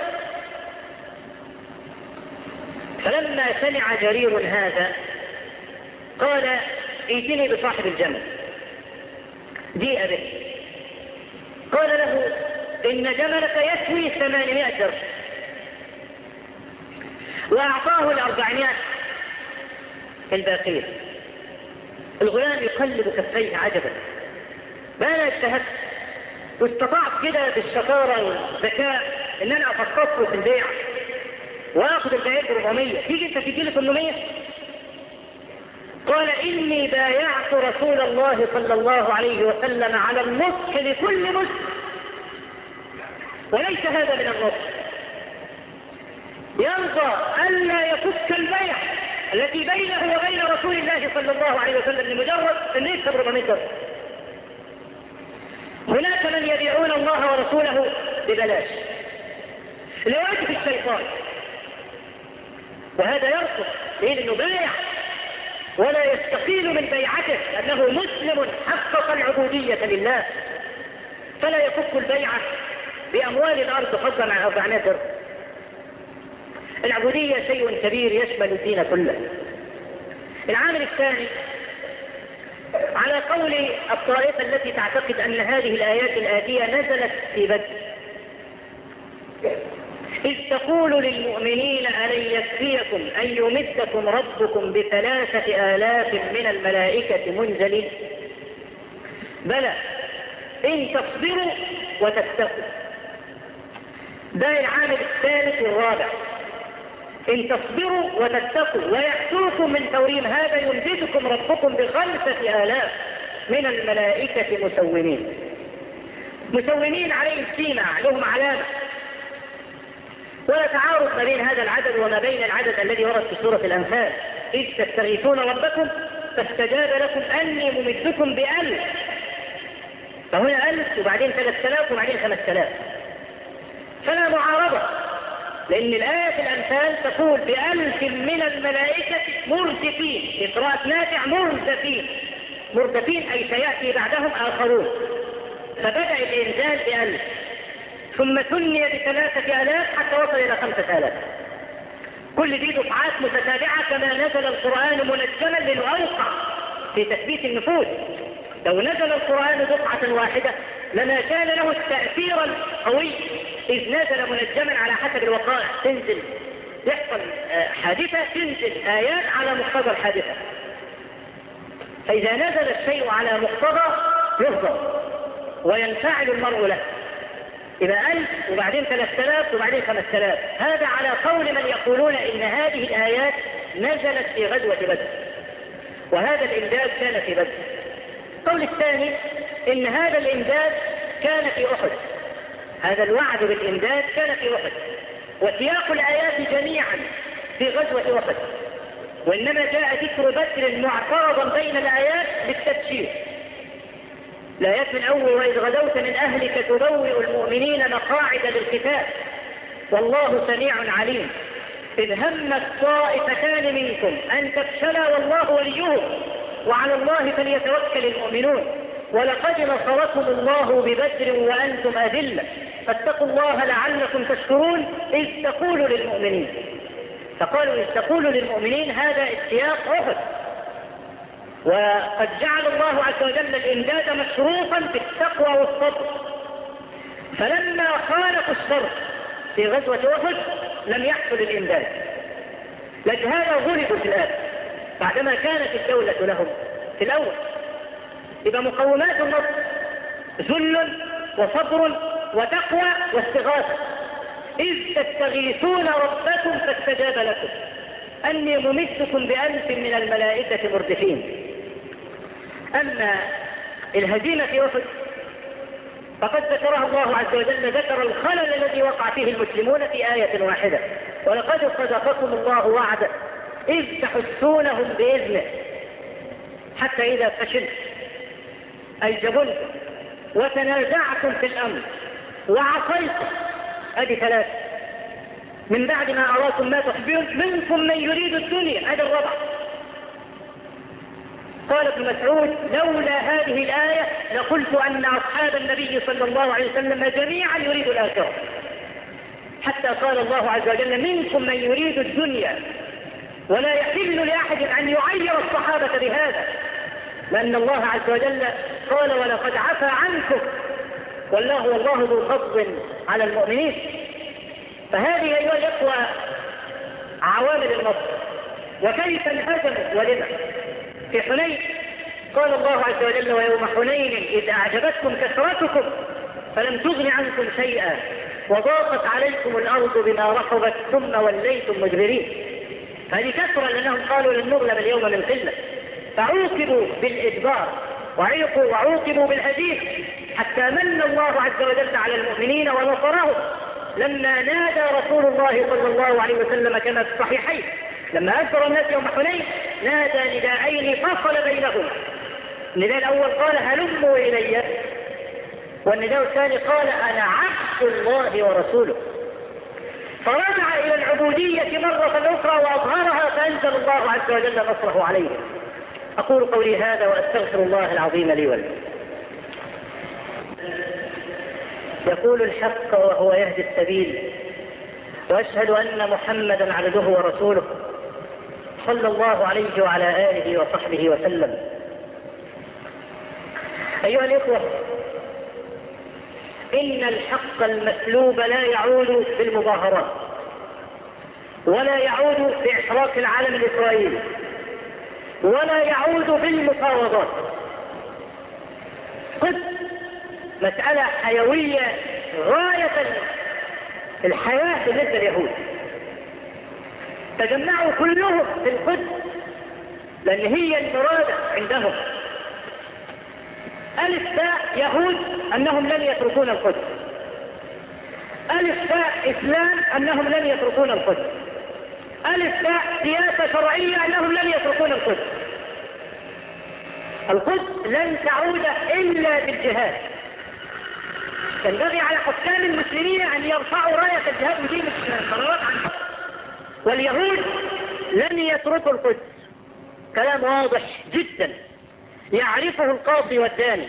فلما سمع جرير هذا قال: ائتني بصاحب الجمل. جيء به، قال له: إن جملك يسوي ثمانمائة درهم، وأعطاه الأربعمائة الباقية. الغلام يقلب كفيه عجبا، ما أنا اجتهدت واستطعت كده بالشطارة والذكاء إن أنا أفصصه في البيع وآخذ البعير ب أربعمائة، تيجي أنت تجي لي ثمانمائة؟ قال: إني بايعت رسول الله صلى الله عليه وسلم على النصح لكل مسلم، وليس هذا من النصح. يرضى ألا يفك البيع التي بينه وبين رسول الله صلى الله عليه وسلم لمجرد أن يكسب أربعمائة درهم. هناك من يبيعون الله ورسوله ببلاش لواجب الشيطان، وهذا يرفض لأنه بايع ولا يستقيل من بيعته أنه مسلم حقق العبودية لله، فلا يفك البيعة بأموال الأرض فضلا عن أربعمائة درهم. العبودية شيء كبير يشمل الدين كله. العامل الثاني على قول الطائفة التي تعتقد أن هذه الآيات الآتية نزلت في بدر، إذ تقول للمؤمنين ألن يكفيكم أن يمدكم ربكم بثلاثة آلاف من الملائكة منزلين، بلى إن تصبروا وتتقوا. ده العامل الثالث والرابع، إن تصبروا وتتقوا ويأتوكم من فورهم هذا يمددكم ربكم بخمسة آلاف من الملائكة مسومين. مسومين عليهم سيمة، لهم علامة، ولا تعارض ما بين هذا العدد وما بين العدد الذي ورد في سورة الأنفال: إذ تستغيثون ربكم فاستجاب لكم أني ممدكم بألف. فهنا ألف وبعدين ثلاثة آلاف وبعدين خمسة آلاف، فلا معارضة، لأن الآية في الأنفال تقول بألف من الملائكة مردفين، في قراءة نافع مردفين. مردفين أي سيأتي بعدهم آخرون، فبدأ الإنزال بألف ثم ثني بثلاثة آلاف حتى وصل إلى خمسة آلاف. كل دي دفعات متتابعة كما نزل القرآن منجما للأوقع في تثبيت النفوذ. لو نزل القرآن دفعة واحدة لما كان له التأثير القوي، إذ نزل منجما على حسب الوقائع، تنزل يحصل حادثة تنزل آيات على مقتضى الحادثة. فإذا نزل الشيء على مقتضى يهضم وينفعل المرء له. يبقى ألف وبعدين ثلاثة آلاف وبعدين خمسة آلاف. هذا على قول من يقولون إن هذه الآيات نزلت في غزوة بدر، وهذا الإمداد كان في بدر. القول الثاني إن هذا الإمداد كان في أحد، هذا الوعد بالإمداد كان في أحد، وسياق الآيات جميعا في غزوة أحد، وإنما جاء ذكر بدر معترضا بين الآيات للتبشير. الآيات من أول وإذ غدوت من أهلك تبوئ المؤمنين مقاعد للقتال والله سميع عليم إذ همت طائفتان منكم أن تفشلا والله وليهم وعلى الله فليتوكل المؤمنون ولقد نصركم الله ببدر وأنتم أذلة فاتقوا الله لعلكم تشكرون إذ تقولوا للمؤمنين. فقالوا إذ تقولوا للمؤمنين هذا السياق أحد، وقد جعل الله عز وجل الإمداد مشروطا بالتقوى والصبر، فلما خالفوا الشر في غزوة أحد لم يحصل الإمداد، لكن هذا غلبوا في الآن بعدما كانت الدولة لهم في الأول. إذا مقومات النصر ذل وصبر وتقوى واستغاثة، إذ تستغيثون ربكم فاستجاب لكم أني ممدكم بألف من الملائكة مردفين. أما الهزيمة في أحد فقد ذكرها الله عز وجل، ذكر الخلل الذي وقع فيه المسلمون في آية واحدة: ولقد صدقكم الله وعده إذ تحسونهم بإذنه حتى إذا فشلتم أي جبنتم وتنازعتم في الأمر وعصيتم، هذه ثلاثة، من بعد ما أراكم ما تحبون منكم من يريد الدنيا، هذا الرابع. قال ابن مسعود: لولا هذه الآية لقلت أن أصحاب النبي صلى الله عليه وسلم جميعا يريد الآخرة، حتى قال الله عز وجل: منكم من يريد الدنيا. ولا يحل لأحد أن يعير الصحابة بهذا، لأن الله عز وجل قال: ولقد عفى عنكم والله والله ذو فضل على المؤمنين. فهذه أيها الإخوة عوامل النصر. وكيف انهزموا ولما؟ في حنين قال الله عز وجل: ويوم حنين إذ أعجبتكم كثرتكم فلم تغن عنكم شيئا وضاقت عليكم الأرض بما رحبت ثم وليتم مدبرين. هذه كثرة لأنهم قالوا لن نغلب اليوم من قلة، فعوقبوا بالإجبار وعيقوا وعوقبوا بالهزيمة، حتى من الله عز وجل على المؤمنين ونصرهم لما نادى رسول الله صلى الله عليه وسلم كما في الصحيحين، لما أسر الناس يوم حنين نادى نداءين فصل بينهما. النداء الأول قال: هلموا إلي، والنداء الثاني قال: أنا عبد الله ورسوله. فرجع إلى العبودية مرة أخرى وأظهرها، فأنزل الله عز وجل نصره عليه. أقول قولي هذا وأستغفر الله العظيم لي ولكم. يقول الحق وهو يهدي السبيل، وأشهد أن محمدا عبده ورسوله صلى الله عليه وعلى آله وصحبه وسلم. أيها الإخوة، إن الحق المسلوب لا يعود بالمظاهرات ولا يعود بإحراق العلم الإسرائيلي ولا يعود بالمفاوضات. قد مسألة حيوية غاية الحياة بالنسبة لليهود، تجمعوا كلهم في القدس لأن هي المرادة عندهم. ألف باء يهود أنهم لن يتركون القدس، ألف باء إسلام أنهم لن يتركون القدس، ألف باء سياسة شرعية أنهم لن يتركون القدس. القدس لن تعود إلا بالجهاد. ينبغي على حكام المسلمين أن يرفعوا راية الجهاد ودي قرارات عنها. واليهود لن يتركوا القدس، كلام واضح جدا يعرفه القاضي والداني.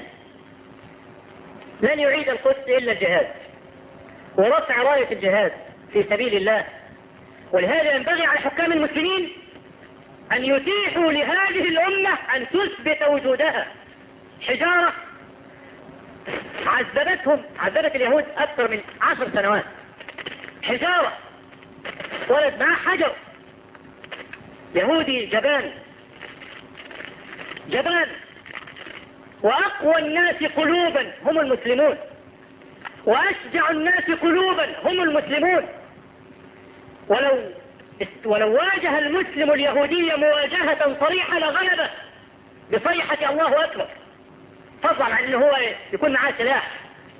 لن يعيد القدس إلا الجهاد ورفع راية الجهاد في سبيل الله. ولهذا ينبغي على حكام المسلمين أن يتيحوا لهذه الأمة أن تثبت وجودها. حجارة عذبتهم، عذبت اليهود أكثر من عشر سنوات. حجارة، ولد معه حجر، يهودي جبان جبان. وأقوى الناس قلوبا هم المسلمون، وأشجع الناس قلوبا هم المسلمون. ولو ولو واجه المسلم اليهودي مواجهة صريحة لغلبه بصيحة الله أكبر، فضلا عن أنه هو يكون معاه سلاح.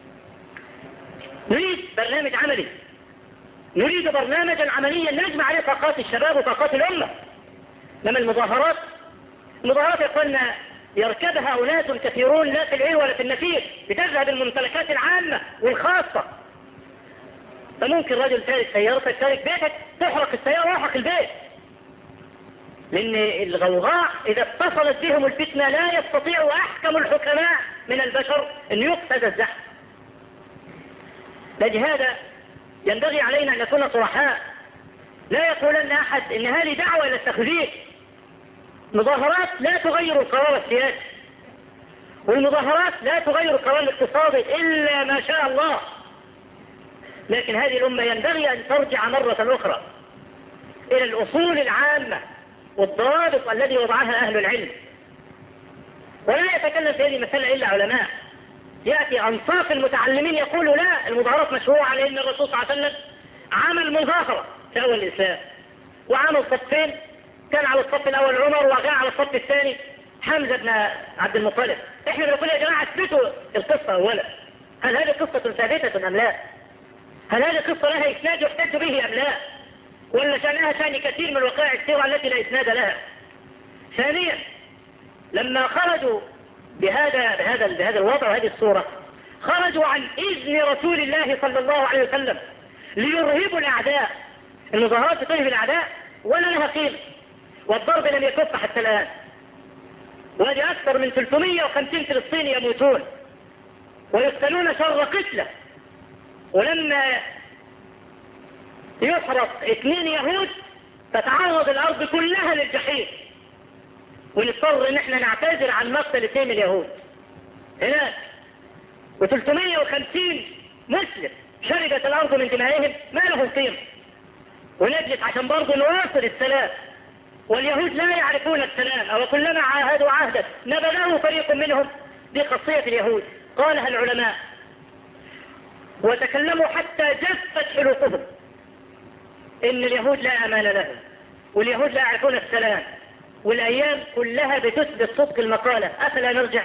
نريد برنامج عملي، نريد برنامجا عمليا نجمع عليه طاقات الشباب وطاقات الأمة. لما المظاهرات المظاهرات يقولنا يركبها أناس كثيرون لا في العين ولا في النفير، بتذهب الممتلكات العامة والخاصة. فممكن رجل تارك سيارتك تارك بيتك تحرق السيارة ويحرق البيت، لأن الغوغاء إذا اتصلت بهم الفتنة لا يستطيع أحكم الحكماء من البشر أن يقصد الزحف. لهذا ينبغي علينا أن نكون صرحاء، لا يقولن أحد إن هذه دعوة إلى التخذيل. مظاهرات لا تغير القرار السياسي، والمظاهرات لا تغير القرار الاقتصادي إلا ما شاء الله. لكن هذه الأمة ينبغي أن ترجع مرة أخرى إلى الأصول العامة والضوابط الذي وضعها أهل العلم. ولا يتكلم في هذه المسألة إلا علماء. يأتي أنصاف المتعلمين يقولوا لا، المظاهرات مشروعة لأن الرسول صلى الله عليه وسلم عمل مظاهرة في أول الإسلام، وعمل صفين، كان على الصف الأول عمر وجاء على الصف الثاني حمزة بن عبد المطلب. احنا بنقول يا جماعة اثبتوا القصة أولا، هل هذه قصة ثابتة أم لا؟ هل هذه قصة لها إسناد يحتج به أم لا؟ ولا شأنها شأن كثير من الوقائع السيرة التي لا إسناد لها؟ ثانيا، لما خرجوا بهذا بهذا بهذا الوضع وهذه الصورة، خرجوا عن إذن رسول الله صلى الله عليه وسلم ليرهبوا الأعداء. المظاهرات ترهب الأعداء ولا لها قيمة، والضرب لم يكف حتى الآن، وهذه أكثر من ثلاثمائة وخمسين فلسطيني يموتون ويقتلون شر قتلة. ولما يحرق اثنين يهود تتعرض الأرض كلها للجحيم، ونضطر ان احنا نعتذر عن مقتل اثنين اليهود هناك، وثلاثمائة وخمسين مسلم شربت الأرض من دمائهم ما له قيمة، ونجلس عشان برضه نواصل السلام. واليهود لا يعرفون السلام، أو كلما عاهدوا عهدا نبذه فريق منهم. دي خاصية اليهود قالها العلماء، وتكلموا حتى جفت حلوقهم إن اليهود لا أمان لهم، واليهود لا يعرفون السلام، والأيام كلها بتثبت صدق المقالة. أفلا نرجع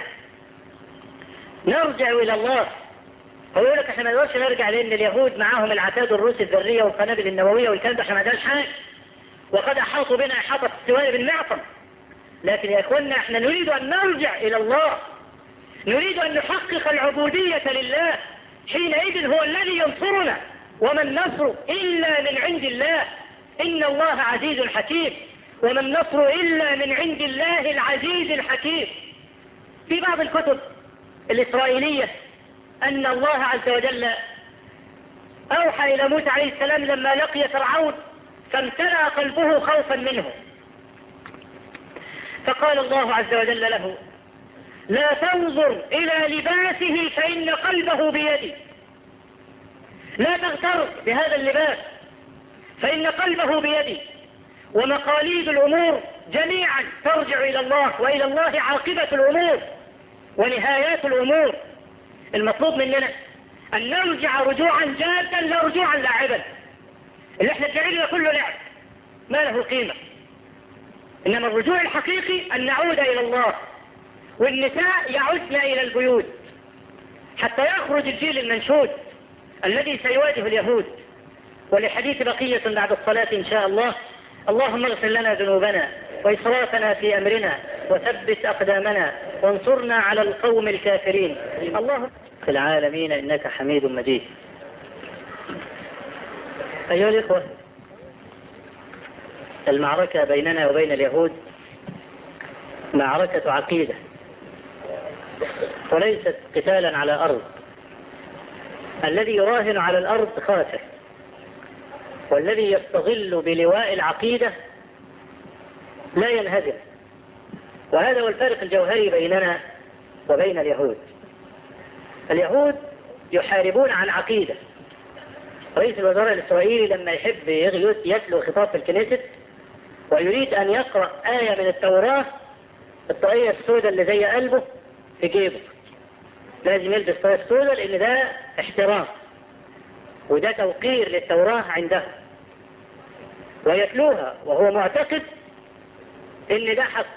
نرجع إلى الله؟ هو يقول لك احنا ما نقدرش نرجع لأن اليهود معاهم العتاد الروسي الذرية والقنابل النووية والكلام ده، احنا ما عندناش حاجة، وقد أحاطوا بنا إحاطة السواري بالمعصم. لكن يا إخواننا احنا نريد أن نرجع إلى الله، نريد أن نحقق العبودية لله. حينئذ هو الذي ينصرنا، وما النصر إلا من عند الله، إن الله عزيز حكيم، وما النصر إلا من عند الله العزيز الحكيم. في بعض الكتب الإسرائيلية أن الله عز وجل أوحى إلى موسى عليه السلام لما لقي فرعون فامتلأ قلبه خوفا منه، فقال الله عز وجل له: لا تنظر إلى لباسه فإن قلبه بيدي، لا تغتر بهذا اللباس فإن قلبه بيدي، ومقاليد الأمور جميعا ترجع إلى الله، وإلى الله عاقبة الأمور ونهايات الأمور. المطلوب مننا أن نرجع رجوعا جادا لا رجوعا لاعبا. اللي احنا جعلنا كله لعب ما له قيمة، إنما الرجوع الحقيقي أن نعود إلى الله، والنساء يعودن إلى البيوت حتى يخرج الجيل المنشود الذي سيواجه اليهود. ولحديث بقية بعد الصلاة إن شاء الله. اللهم اغفر لنا ذنوبنا وإسرافنا في أمرنا وثبت أقدامنا وانصرنا على القوم الكافرين. اللهم في العالمين إنك حميد مجيد. أيها الإخوة، المعركة بيننا وبين اليهود معركة عقيدة، وليست قتالا على أرض. الذي يراهن على الأرض خاسر، والذي يستظل بلواء العقيدة لا ينهزم. وهذا هو الفارق الجوهري بيننا وبين اليهود. اليهود يحاربون عن عقيدة. رئيس الوزراء الإسرائيلي لما يحب يتلو خطاب في الكنيست ويريد أن يقرأ آية من التوراة، الطاقية السوداء اللي زي قلبه في جيبه، لازم يلبس طاقية السوداء لأن ده احترام، وده توقير للتوراة عنده، ويتلوها وهو معتقد ان ده حق.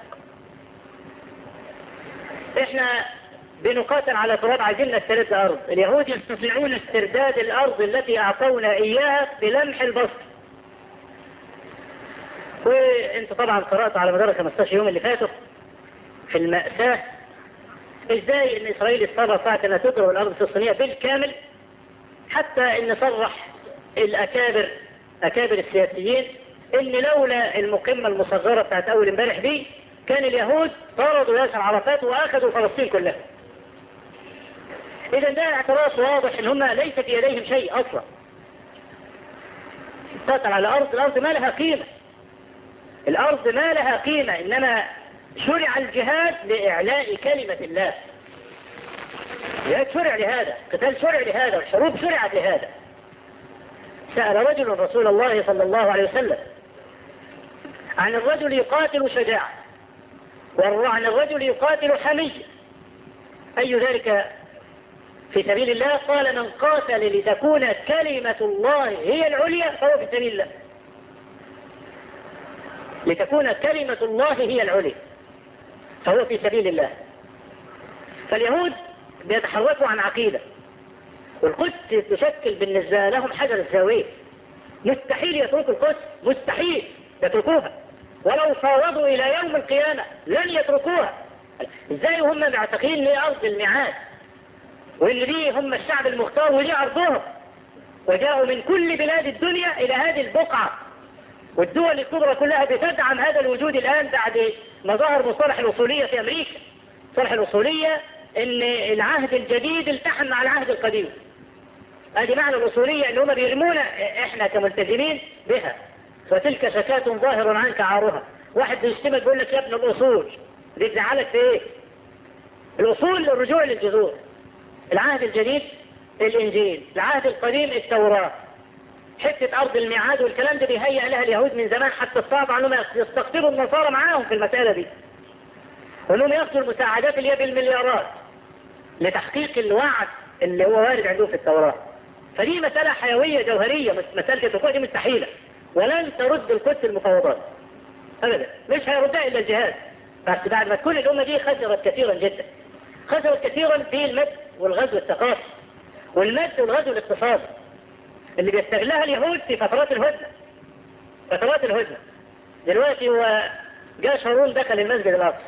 احنا بنقاتل على تراب، عايزين نسترد الارض. اليهود يستطيعون استرداد الارض التي اعطونا اياها بلمح البصر. وانت طبعا قرأت على مدار خمستاشر يوم اللي فاتوا في المأساة ازاي ان اسرائيل استطاعت انها تضرب الارض الفلسطينية بالكامل، حتى ان صرح الاكابر اكابر السياسيين ان لولا المقمة المصغرة بتاعت اول امبارح دي كان اليهود طردوا ياسر عرفات واخذوا فلسطين كلها. اذا ده اعتراف واضح ان هم ليس في يديهم شيء اصلا. قاتل على الارض، الارض ما لها قيمة، الارض ما لها قيمة، انما شرع الجهاد لاعلاء كلمة الله. الجهاد شرع لهذا، قتال شرع لهذا، والحروب شرعت لهذا. سأل رجل رسول الله صلى الله عليه وسلم عن الرجل يقاتل شجاعة، وعن الرجل يقاتل حمية، أي ذلك في سبيل الله؟ قال من قاتل لتكون كلمة الله هي العليا فهو في سبيل الله. لتكون كلمة الله هي العليا فهو في سبيل الله. فاليهود بيتحركوا عن عقيدة، والقدس تشكل بالنسبة لهم حجر الزاوية. مستحيل يتركوا القدس، مستحيل يتركوها، ولو فاوضوا إلى يوم القيامة لن يتركوها. ازاي هم معتقدين ان أرض الميعاد، وان دي هم الشعب المختار ودي أرضهم، وجاءوا من كل بلاد الدنيا إلى هذه البقعة، والدول الكبرى كلها بتدعم هذا الوجود الآن بعد ما ظهر مصطلح الوصولية في أمريكا. مصطلح الوصولية ان العهد الجديد التحم مع العهد القديم. هذه معنى الوصولية، ان هم بيرمونا احنا كملتزمين بها. وتلك شكاة ظاهر عنك عارها. واحد بيشتمك بيقول لك يا ابن الأصول، دي تزعلك في ايه؟ الأصول الرجوع للجذور. العهد الجديد الإنجيل، العهد القديم التوراة. حتة أرض الميعاد والكلام ده بيهيئ لها اليهود من زمان، حتى الصعب عنهم يستقطبوا النصارى معاهم في المسألة دي، وانهم ياخذوا المساعدات اللي هي بالمليارات لتحقيق الوعد اللي هو وارد عندهم في التوراة. فدي مسألة حيوية جوهرية، مسألة الركوع دي مستحيلة، ولن ترد القدس المفاوضات أبدا، مش هيردها إلا الجهاد. بس بعد ما تكون الأمة دي خسرت كثيرا جدا، خسرت كثيرا في المد والغزو الثقافي والمد والغزو الاقتصادي اللي بيستغلها اليهود في فترات الهدنة. فترات الهدنة دلوقتي هو جاء شارون دخل المسجد الأقصى.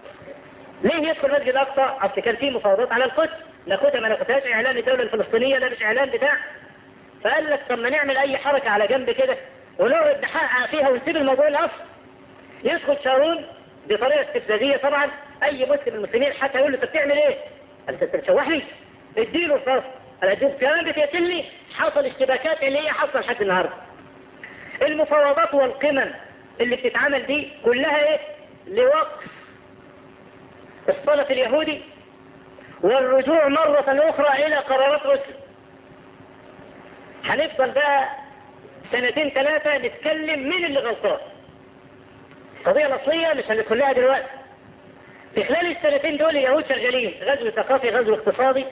ليه يدخل المسجد الأقصى؟ أصل كان فيه مفاوضات على القدس، ناخدها ما ناخدهاش، إعلان الدولة الفلسطينية لا مش إعلان بتاع. فقال لك طب ما نعمل أي حركة على جنب كده ونقعد نحقق فيها ونسيب الموضوع الأصل. يدخل شارون بطريقة استفزازية طبعا، أي مسلم المسلمين حتى يقول له أنت بتعمل إيه؟ قال أنت بتشوحني؟ اديله الفرص. قال اديله كمان بتقتلني. حصل اشتباكات اللي هي حصل لحد النهارده. المفاوضات والقمم اللي بتتعمل دي كلها ايه؟ لوقف الصلف اليهودي والرجوع مرة أخرى إلى قرارات روسيا. هنفضل بقى سنتين ثلاثة نتكلم مين اللي غلطان. القضية الأصلية مش هندخل لها دلوقتي. في خلال السنتين دول اليهود شغالين غزو ثقافي، غزو اقتصادي.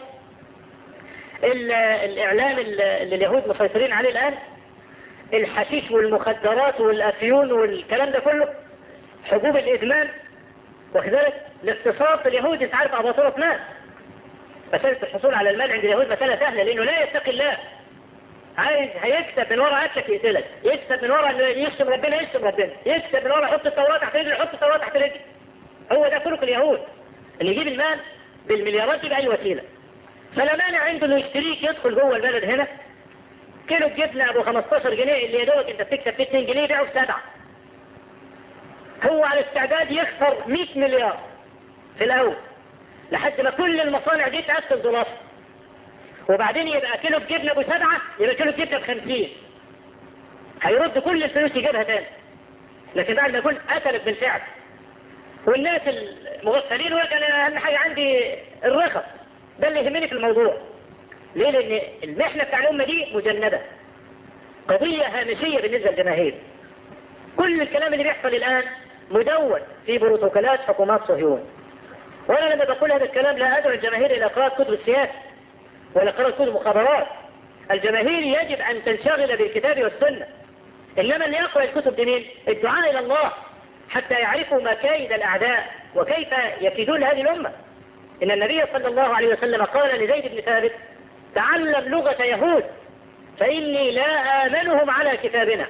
الإعلام اللي اليهود مسيطرين عليه الآن، الحشيش والمخدرات والأفيون والكلام ده كله، حبوب الإدمان، وكذلك الاقتصاد. اليهود انت عارف أباطرة مال. مسألة الحصول على المال عند اليهود مسألة سهلة، لأنه لا يتقي الله. عايز هيكسب من وراء أكلك يقتلك، يكسب من وراء انه يشتم ربنا يشتم ربنا، يكسب من وراء يحط التوراة تحت رجله يحط التوراة تحت رجله. هو ده خلق اليهود، اللي يجيب المال بالمليارات بأي وسيلة. فلا مانع عنده انه يشتريك يدخل جوه البلد هنا كيلو جبنة ابو خمستاشر جنيه اللي يا دوبك انت بتكسب فيه اتنين جنيه يبيعه بسبعة. هو على استعداد يخسر مئة مليار في الاول لحد ما كل المصانع دي تأكل دولار، وبعدين يبقى كيلو جبنة ابو سبعة يبقى كيلو جبنة بخمسين. هيرد كل الفلوس يجيبها تاني، لكن بعد ما يكون قتلت بالفعل. والناس المغفلين يقول لك انا اهم حاجة عندي الرخص، ده اللي يهمني في الموضوع. ليه؟ لان المحنة بتاع الامة دي مجندة، قضية هامشية بالنسبة للجماهير. كل الكلام اللي بيحصل الان مدون في بروتوكولات حكومات صهيون. وانا لما بقول هذا الكلام لا ادعو الجماهير الى قراءة كتب السياسة، ولا قرأ كتب مخابرات. الجماهير يجب أن تنشغل بالكتاب والسنة. إنما اللي يقرأ الكتب دي مين؟ الدعاء إلى الله حتى يعرفوا مكايد الأعداء وكيف يكيدون هذه الأمة. إن النبي صلى الله عليه وسلم قال لزيد بن ثابت: تعلم لغة يهود فإني لا آمنهم على كتابنا.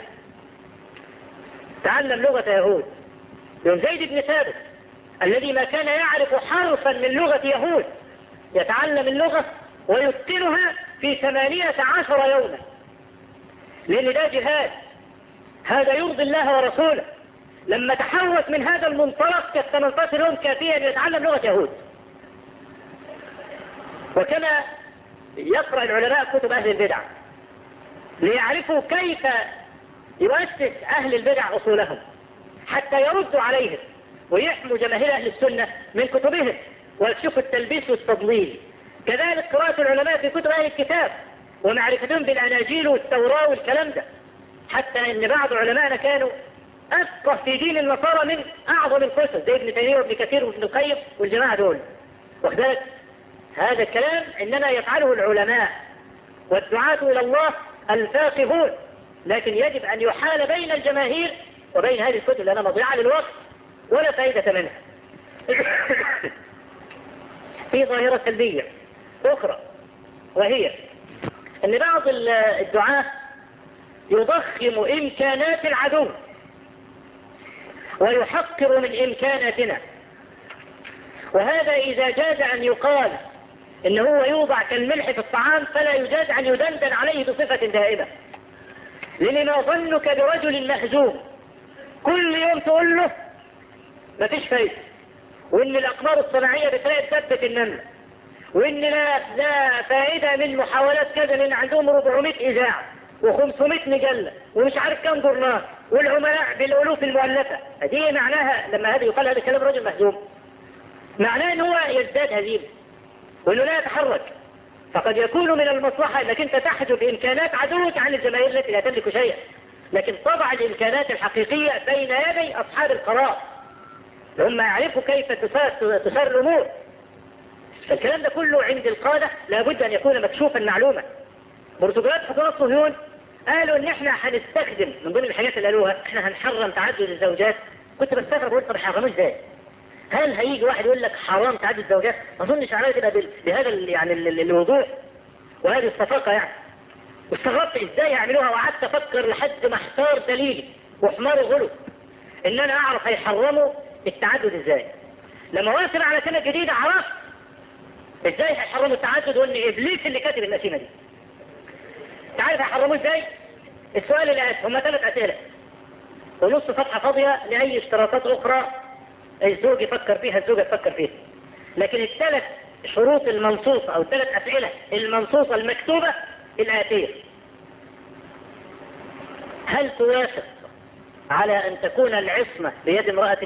تعلم لغة يهود. يوم زيد بن ثابت الذي ما كان يعرف حرفا من لغة يهود يتعلم اللغة ويتقنها في ثمانية عشر يوما، لأن ده جهاد، هذا يرضي الله ورسوله. لما تحرك من هذا المنطلق كان ثمانية عشر يوم كافيا يتعلم لغة يهود. وكما يقرأ العلماء كتب أهل البدع ليعرفوا كيف يؤسس أهل البدع أصولهم حتى يردوا عليهم ويحموا جماهير أهل السنة من كتبهم ويكشفوا التلبيس والتضليل. كذلك قراءة العلماء في كتب أهل الكتاب ومعرفتهم بالأناجيل والتوراة والكلام ده، حتى أن بعض علمائنا كانوا أفقه في دين النصارى من أعظم الكتب زي ابن تيمية وابن كثير وابن القيم والجماعة دول. وكذلك هذا الكلام إنما يفعله العلماء والدعاة إلى الله الفاقهون، لكن يجب أن يحال بين الجماهير وبين هذه الكتب لأنها مضيعة للوقت ولا فائدة منها. في ظاهرة سلبية أخرى، وهي أن بعض الدعاة يضخم إمكانات العدو ويحقر من إمكاناتنا، وهذا إذا جاز أن يقال إن هو يوضع كالملح في الطعام فلا يجاز أن يدندن عليه بصفة دائمة. لأن ما ظنك برجل مهزوم كل يوم تقول له ما فيش فايدة، وإن الأقمار الصناعية بتلاقي تثبت النمل، وإن لا, لا فائدة من محاولات كذا لأن عندهم أربعمائة إذاعة وخمسمائة مجلة ومش عارف كم جورنال والعملاء بالألوف المؤلفة. هذه معناها لما هذا يقال هذا كلام رجل مهزوم معناه أنه يزداد هزيمة وأنه لا يتحرك. فقد يكون من المصلحة أنك أنت تحجب إمكانات عدوك عن الجماهير التي لا تملك شيئا، لكن طبع الإمكانات الحقيقية بين يدي أصحاب القرار هم يعرفوا كيف تسار الأمور. فالكلام ده كله عند القادة لابد أن يكون مكشوفا معلوما. برتغالات حكومة الصهيون قالوا ان احنا هنستخدم من ضمن الحاجات اللي قالوها احنا هنحرم تعدد الزوجات. كنت بستغرب بقول طب يحرموه ازاي؟ هل هيجي واحد يقول لك حرام تعدد الزوجات؟ ما اظنش عليها تبقى بهذا يعني الوضوح وهذه الصفاقه يعني. واستغربت ازاي يعملوها وقعدت افكر لحد ما احتار دليلي وحمار غلو ان انا اعرف هيحرموا التعدد ازاي. لما وصل على سنه جديده عرفت ازاي هيحرموا التعدد وان ابليس اللي كاتب النسيمه دي. تعرف هيحرموه ازاي؟ السؤال اللي قال هم ثلاث اسئله ونص صفحه فاضيه لاي اشتراطات اخرى الزوج يفكر فيها الزوجه تفكر فيها، لكن الثلاث شروط المنصوصه او الثلاث اسئله المنصوصه المكتوبه الاتيه: هل توافق على ان تكون العصمه بيد امراتك؟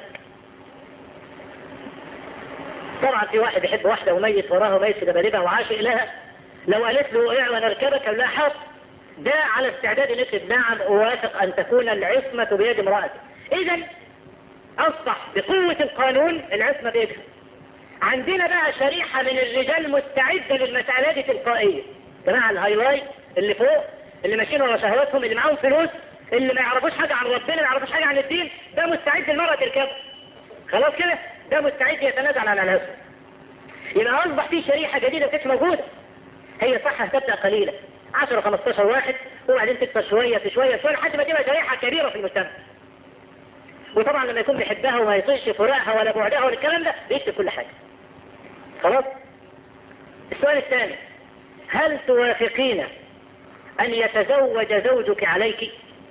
طبعا في واحد يحب واحده وميت وراها وميت في دبالبها وعاشق لها، لو قالت له ايه وانا اركبك لا حط ده على استعداد ان يكتب نعم اوافق ان تكون العصمه بيد امراتك. اذا اصبح بقوه القانون العصمه بيدها. عندنا بقى شريحه من الرجال مستعده للمساله دي تلقائيه، جماعه الهايلاي اللي فوق اللي ماشيين ورا شهواتهم اللي معاهم فلوس اللي ما يعرفوش حاجه عن ربنا ما يعرفوش حاجه عن الدين، ده مستعد المراه تركبه خلاص كده، ده مستعد يتنازل عن العصمه. يبقى اصبح في شريحه جديده كانت موجوده، هي صح هتبدا قليله عشرة خمستاشر واحد وبعدين تكتر شويه في شويه شويه لحد ما تبقى شريحه كبيره في المجتمع. وطبعا لما يكون بيحبها وما يطيقش فراقها ولا بعدها ولا الكلام ده بيكتب كل حاجه. خلاص؟ السؤال الثاني: هل توافقين ان يتزوج زوجك عليك؟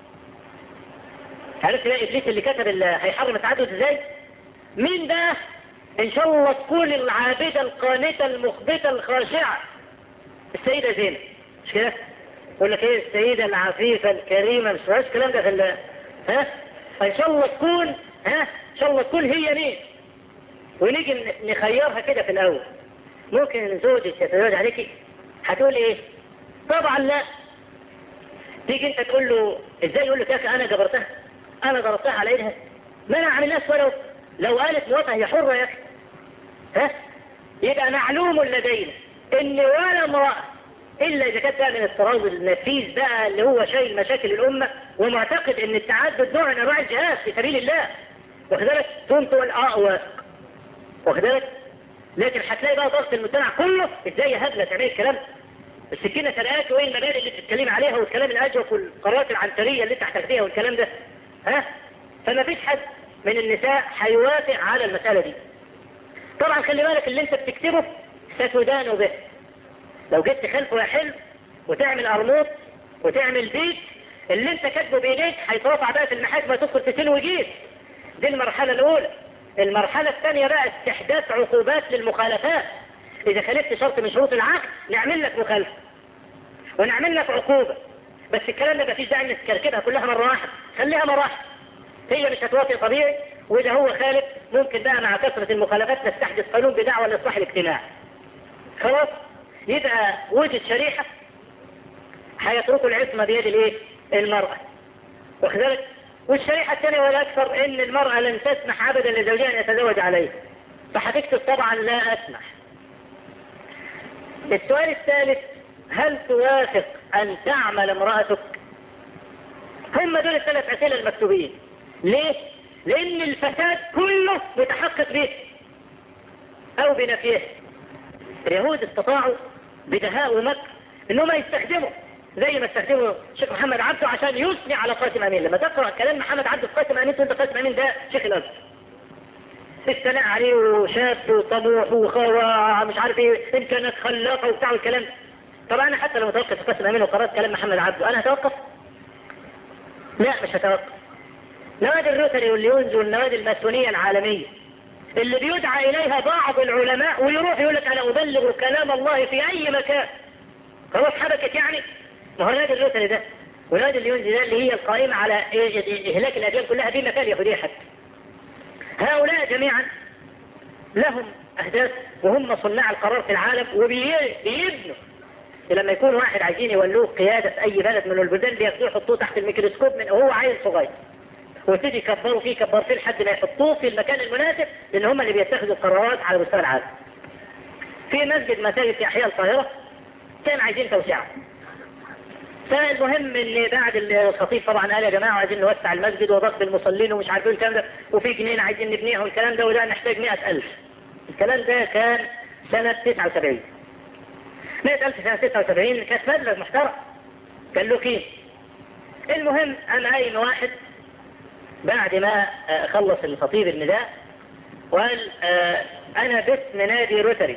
عرفت بقى ابليس اللي كتب اللي هيحرم التعدد ازاي؟ مين ده؟ ان شاء الله تكون العابده القانته المخبته الخاشعه السيده زينب، مش كده؟ يقول لك ايه السيده العفيفه الكريمه، مش عارف الكلام ده في ال ها؟ ان شاء الله تكون ها؟ ان شاء الله تكون هي مين؟ ونيجي نخيرها كده في الاول. ممكن زوجك يتزوج عليكي؟ هتقول ايه؟ طبعا لا. تيجي انت تقول له ازاي؟ يقول لك يا اخي انا جبرتها انا ضربتها على ايدها منع عن الناس ولو لو قالت مراتها هي حره يا اخي. ها؟ يبقى معلوم لدينا ان ولا امراه الا اذا كانت بقى من الطراز النفيس بقى اللي هو شايل مشاكل الامه ومعتقد ان التعدد نوع من انواع الجهاد في سبيل الله، واخد بالك؟ تقوم تقول اه واثق، واخد بالك؟ لكن هتلاقي بقى ضغط المجتمع كله ازاي يا هبله تعمل الكلام السكينه سرقات وايه المبادئ اللي بتتكلمي عليها والكلام الاجوف والقرارات العنتريه اللي انت هتاخديها والكلام ده، ها؟ فما فيش حد من النساء هيوافق على المساله دي. طبعا خلي بالك اللي انت بتكتبه ستدان به. لو جيت تخلفه يا حلو وتعمل قرموط وتعمل بيت، اللي انت كاتبه بايديك هيترفع بقى في المحاكمه تدخل في سن وجيل. دي المرحله الاولى. المرحله الثانيه بقى استحداث عقوبات للمخالفات. اذا خالفت شرط من شروط العقد نعمل لك مخالفه ونعمل لك عقوبه، بس الكلام ده مفيش داعي انك تكركبها كلها مره واحده، خليها مراحل. هي مش هتوافق طبيعي، واذا هو خالف ممكن بقى مع كثره المخالفات نستحدث قانون بدعوى الاصلاح الاجتماعي. خلاص؟ يبقى وجد شريحه هيتركوا العصمه بيد الايه؟ المراه. واخد بالك؟ والشريحه الثانيه والاكثر ان المراه لن تسمح ابدا لزوجها ان يتزوج عليها. فهتكتب طبعا لا اسمح. السؤال الثالث: هل توافق ان تعمل امرأتك؟ هم دول الثلاث اسئله المكتوبين. ليه؟ لان الفساد كله متحقق به او بنفيه. اليهود استطاعوا بدهاء ومكر انهم يستخدموا زي ما استخدموا الشيخ محمد عبده عشان يثني على قاسم امين. لما تقرا كلام محمد عبده في قاسم امين تقول ده قاسم امين ده شيخ الازهر. الثناء عليه وشاب وطموح وخوا مش عارف ايه امكانات خلاقه وبتاع الكلام. طبعا انا حتى لو متوقف في قاسم امين وقرات كلام محمد عبده انا هتوقف؟ لا مش هتوقف. نوادي الروتري والليونز والنوادي الماسونيه العالميه اللي بيدعى اليها بعض العلماء ويروح يقول لك انا ابلغ كلام الله في اي مكان، خلاص حبكت يعني. ما هو نادي الروتري ده ونادي اليونز ده اللي هي القائمه على اهلاك الاديان كلها بما كان يهوديه حتى. هؤلاء جميعا لهم اهداف وهم صناع القرار في العالم وبيبنوا. لما يكون واحد عايزين يولوه قياده في اي بلد من البلدان بياخدوه يحطوه تحت الميكروسكوب من وهو عيل صغير ويبتدي يكبروا فيه كبر فيه لحد ما يحطوه في المكان المناسب، لان هم اللي بيتخذوا القرارات على مستوى العالم. في مسجد مساجد في احياء القاهره كان عايزين توسعه. فالمهم ان بعد الخطيب طبعا قال يا جماعه عايزين نوسع المسجد وضغط المصلين ومش عارفين الكلام ده وفي جنين عايزين نبنيها والكلام ده وده نحتاج مئة ألف. الكلام ده كان سنه تسعة وسبعين. مئة ألف سنه تسعة وسبعين كانت مبلغ محترم كان له قيمه. المهم انا قايم واحد بعد ما خلص الخطيب النداء وقال انا باسم نادي روتري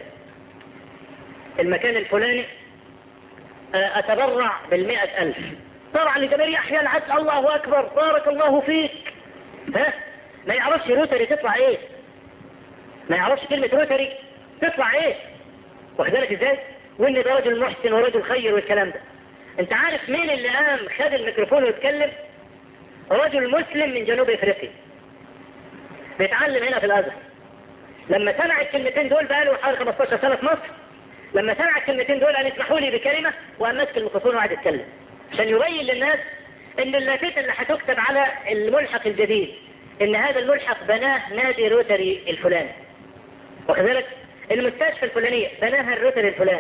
المكان الفلاني اتبرع بالمئة ألف. طبعا لجميع احياء العدل الله اكبر بارك الله فيك. ها ما يعرفش روتري تطلع ايه، ما يعرفش كلمه روتري تطلع ايه، واخد بالك ازاي؟ وان ده رجل محسن ورجل خير والكلام ده. انت عارف مين اللي قام خد الميكروفون ويتكلم؟ رجل مسلم من جنوب افريقيا بيتعلم هنا في الازهر. لما سمع الكلمتين دول بقى له حوالي خمستاشر سنه في مصر، لما سمع الكلمتين دول قال اسمحوا لي بكلمه وقام ماسك الميكروفون وقعد يتكلم عشان يبين للناس ان اللافته اللي هتكتب على الملحق الجديد ان هذا الملحق بناه نادي روتري الفلاني، واخد بالك؟ المستشفى الفلانيه بناها الروتري الفلاني،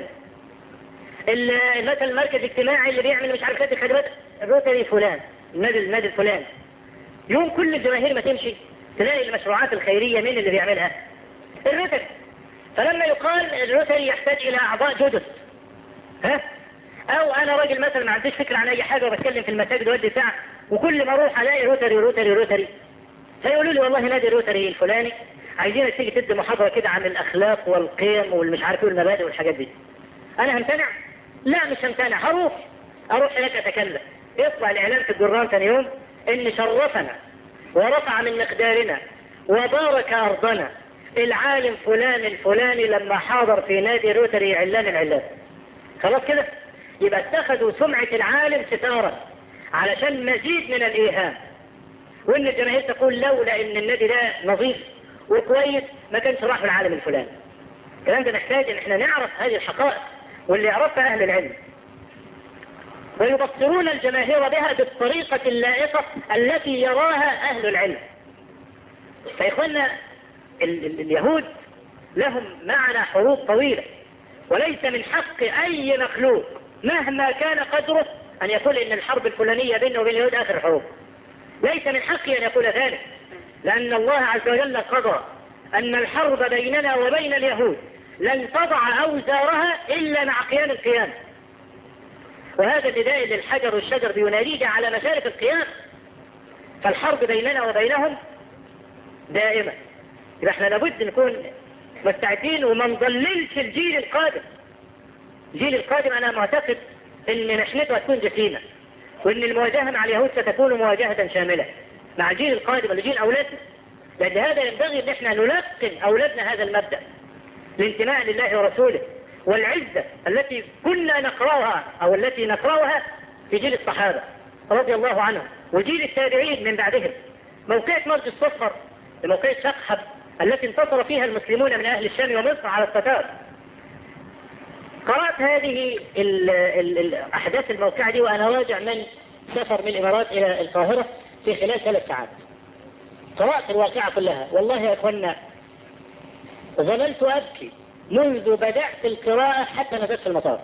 مثلا المركز الاجتماعي اللي بيعمل مش عارف ايه خدمات الروتري فلان، النادي النادي الفلاني. يوم كل الجماهير ما تمشي تلاقي المشروعات الخيريه مين اللي بيعملها؟ الروتري. فلما يقال الروتري يحتاج الى اعضاء جدد، ها؟ او انا راجل مثلا ما عنديش فكره عن اي حاجه وبتكلم في المساجد وادي ساعه وكل ما اروح الاقي روتري روتري روتري فيقولوا لي والله نادي الروتري الفلاني عايزينك تيجي تدي محاضره كده عن الاخلاق والقيم والمش عارف ايه والمبادئ والحاجات دي. انا همتنع؟ لا مش همتنع، هروح اروح هناك اتكلم. يطلع الاعلان في الجران ثاني يوم ان شرفنا ورفع من مقدارنا وبارك ارضنا العالم فلان الفلاني لما حاضر في نادي روتري علان العلان. خلاص كده؟ يبقى اتخذوا سمعة العالم ستارا علشان مزيد من الايهام، وان الجماهير تقول لولا ان النادي ده نظيف وكويس ما كانش راح العالم الفلاني. الكلام ده نحتاج ان احنا نعرف هذه الحقائق واللي يعرفها اهل العلم، ويبصرون الجماهير بها بالطريقة اللائقة التي يراها اهل العلم. فإخوانا ال ال اليهود لهم معنا حروب طويلة، وليس من حق اي مخلوق مهما كان قدره أن يقول إن الحرب الفلانية بينه وبين اليهود آخر الحروب. ليس من حقي أن يقول ذلك، لأن الله عز وجل قضى أن الحرب بيننا وبين اليهود لن تضع أوزارها إلا مع قيام القيامة. وهذا النداء للحجر والشجر بيناديه على مشارف القيامة. فالحرب بيننا وبينهم دائما. يبقى احنا لابد نكون مستعدين وما نضللش الجيل القادم. الجيل القادم أنا معتقد إن محنته هتكون جسيمة، وإن المواجهة مع اليهود ستكون مواجهة شاملة مع الجيل القادم ولجيل أولادنا. لأن هذا ينبغي أن احنا نلقن أولادنا هذا المبدأ، الانتماء لله ورسوله والعزة التي كنا نقرأها أو التي نقرأها في جيل الصحابة رضي الله عنهم وجيل التابعين من بعدهم. موقعة مرج الصفر، موقعة شقحب التي انتصر فيها المسلمون من أهل الشام ومصر على التتار. قرأت هذه ال ال الأحداث الموقعة دي وأنا راجع من سفر من الإمارات إلى القاهرة في خلال ثلاث ساعات. قرأت الواقعة كلها. والله يا أخوانا ظللت أبكي منذ بدأت القراءة حتى نزلت في المطار.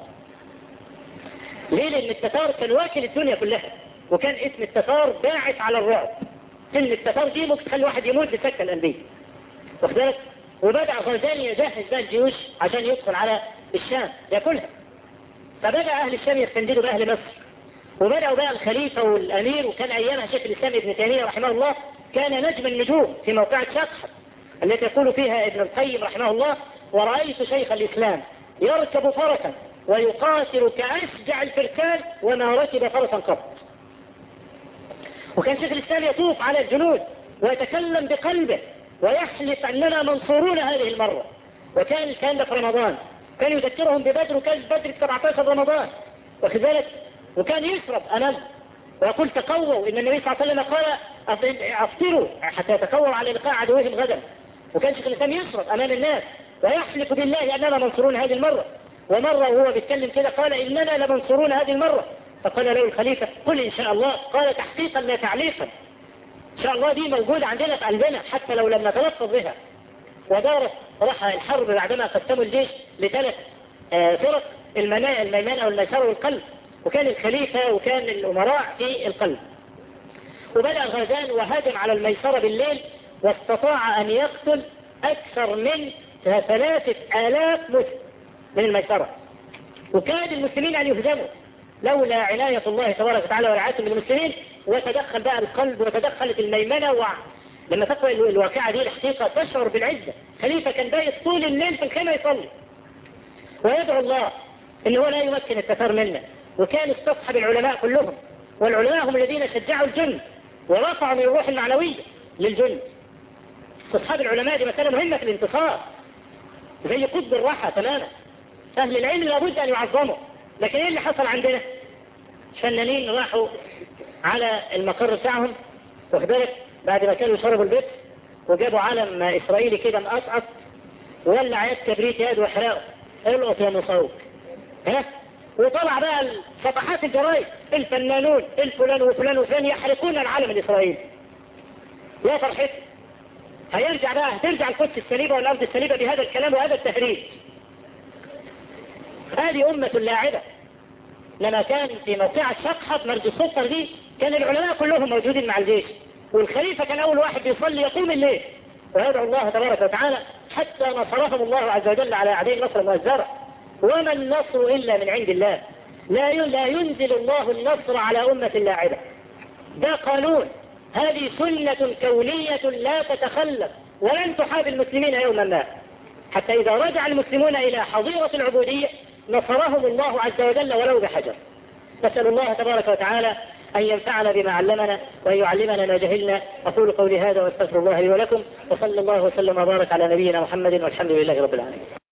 ليه؟ لأن التتار كان واكل الدنيا كلها، وكان اسم التتار باعث على الرعب. إن التتار دي ممكن تخلي واحد يموت بسكة القلبية. واخد بالك؟ وبدأ غزال يجهز بقى الجيوش عشان يدخل على الشام ياكلها. فبدأ أهل الشام يستنددوا بأهل مصر، وبدأوا بقى الخليفة والأمير، وكان أيامها شيخ الإسلام ابن تيمية رحمه الله كان نجم النجوم في موقعة شقحب التي يقول فيها ابن القيم رحمه الله: ورأيت شيخ الإسلام يركب فرسا ويقاتل كأشجع الفرسان وما ركب فرسا قط. وكان شيخ الإسلام يطوف على الجنود ويتكلم بقلبه ويحلف أننا منصورون هذه المرة. وكان الكلام ده في رمضان، كان يذكرهم ببدر، وكان بدر سبعة عشر رمضان وكذلك. وكان يشرب أمام ويقول تقووا، إن النبي صلى الله عليه وسلم قال أفطروا حتى يتقووا على لقاء عدوهم غدا. وكان شيخ الإسلام يشرب أمام الناس ويحلف بالله أننا منصورون هذه المرة. ومرة وهو بيتكلم كده قال إننا لمنصورون هذه المرة. فقال له الخليفة: قل إن شاء الله. قال: تحقيقا لا تعليقا، إن شاء الله دي موجودة عندنا في قلبنا حتى لو لم نتلفظ بها. ودارت راح الحرب بعدما قسموا الجيش لثلاث فرق: الميمنة والميسرة والقلب. وكان الخليفة وكان الأمراء في القلب. وبدأ غزال وهاجم على الميسرة بالليل، واستطاع أن يقتل أكثر من ثلاثة آلاف مسلم من الميسرة. وكاد المسلمين أن يهزموا لولا عناية الله تبارك وتعالى ورعايته بالمسلمين. وتدخل بقى القلب وتدخلت الميمنة. و... لما تقرأ الواقعة دي الحقيقة تشعر بالعزة. خليفة كان بايت طول الليل في الخيمة يصلي ويدعو الله إن هو لا يمكن التتار منا. وكان استصحب العلماء كلهم، والعلماء هم الذين شجعوا الجند ورفعوا من الروح المعنوية للجند. استصحاب العلماء دي مسألة مهمة في الانتصار، زي قطب الراحة تماما. أهل العلم لابد أن يعظموا. لكن إيه اللي حصل عندنا؟ فنانين راحوا على المقر بتاعهم واخد بالك بعد ما كانوا يشربوا البيت، وجابوا علم إسرائيلي كده مقطقط وولع يد كبريت يد وحرقه: القط يا مصوك. ها؟ وطلع بقى صفحات الجرايد: الفنانون الفلان وفلان وفلان يحرقون العلم الإسرائيلي. يا فرحتي، هيرجع بقى هترجع القدس السليبة والأرض السليبة بهذا الكلام وهذا التهريج. هذه أمة لاعبة. لما كان في موقعة شقحب مرج الصفر دي كان العلماء كلهم موجودين مع الجيش، والخليفة كان أول واحد بيصلي يقوم الليل ويدعو الله تبارك وتعالى حتى نصرهم الله عز وجل على أعداء نصر مؤزرة. وما النصر إلا من عند الله. لا لا ينزل الله النصر على أمة لاعبة. ده قانون، هذه سنة كونية لا تتخلف ولن تحاب المسلمين يوما ما. حتى إذا رجع المسلمون إلى حظيرة العبودية نصرهم الله عز وجل ولو بحجر. نسأل الله تبارك وتعالى أن ينفعنا بما علمنا وأن يعلمنا ما جهلنا. أقول قولي هذا واستغفر الله لي ولكم، وصلى الله وسلم وبارك على نبينا محمد والحمد لله رب العالمين.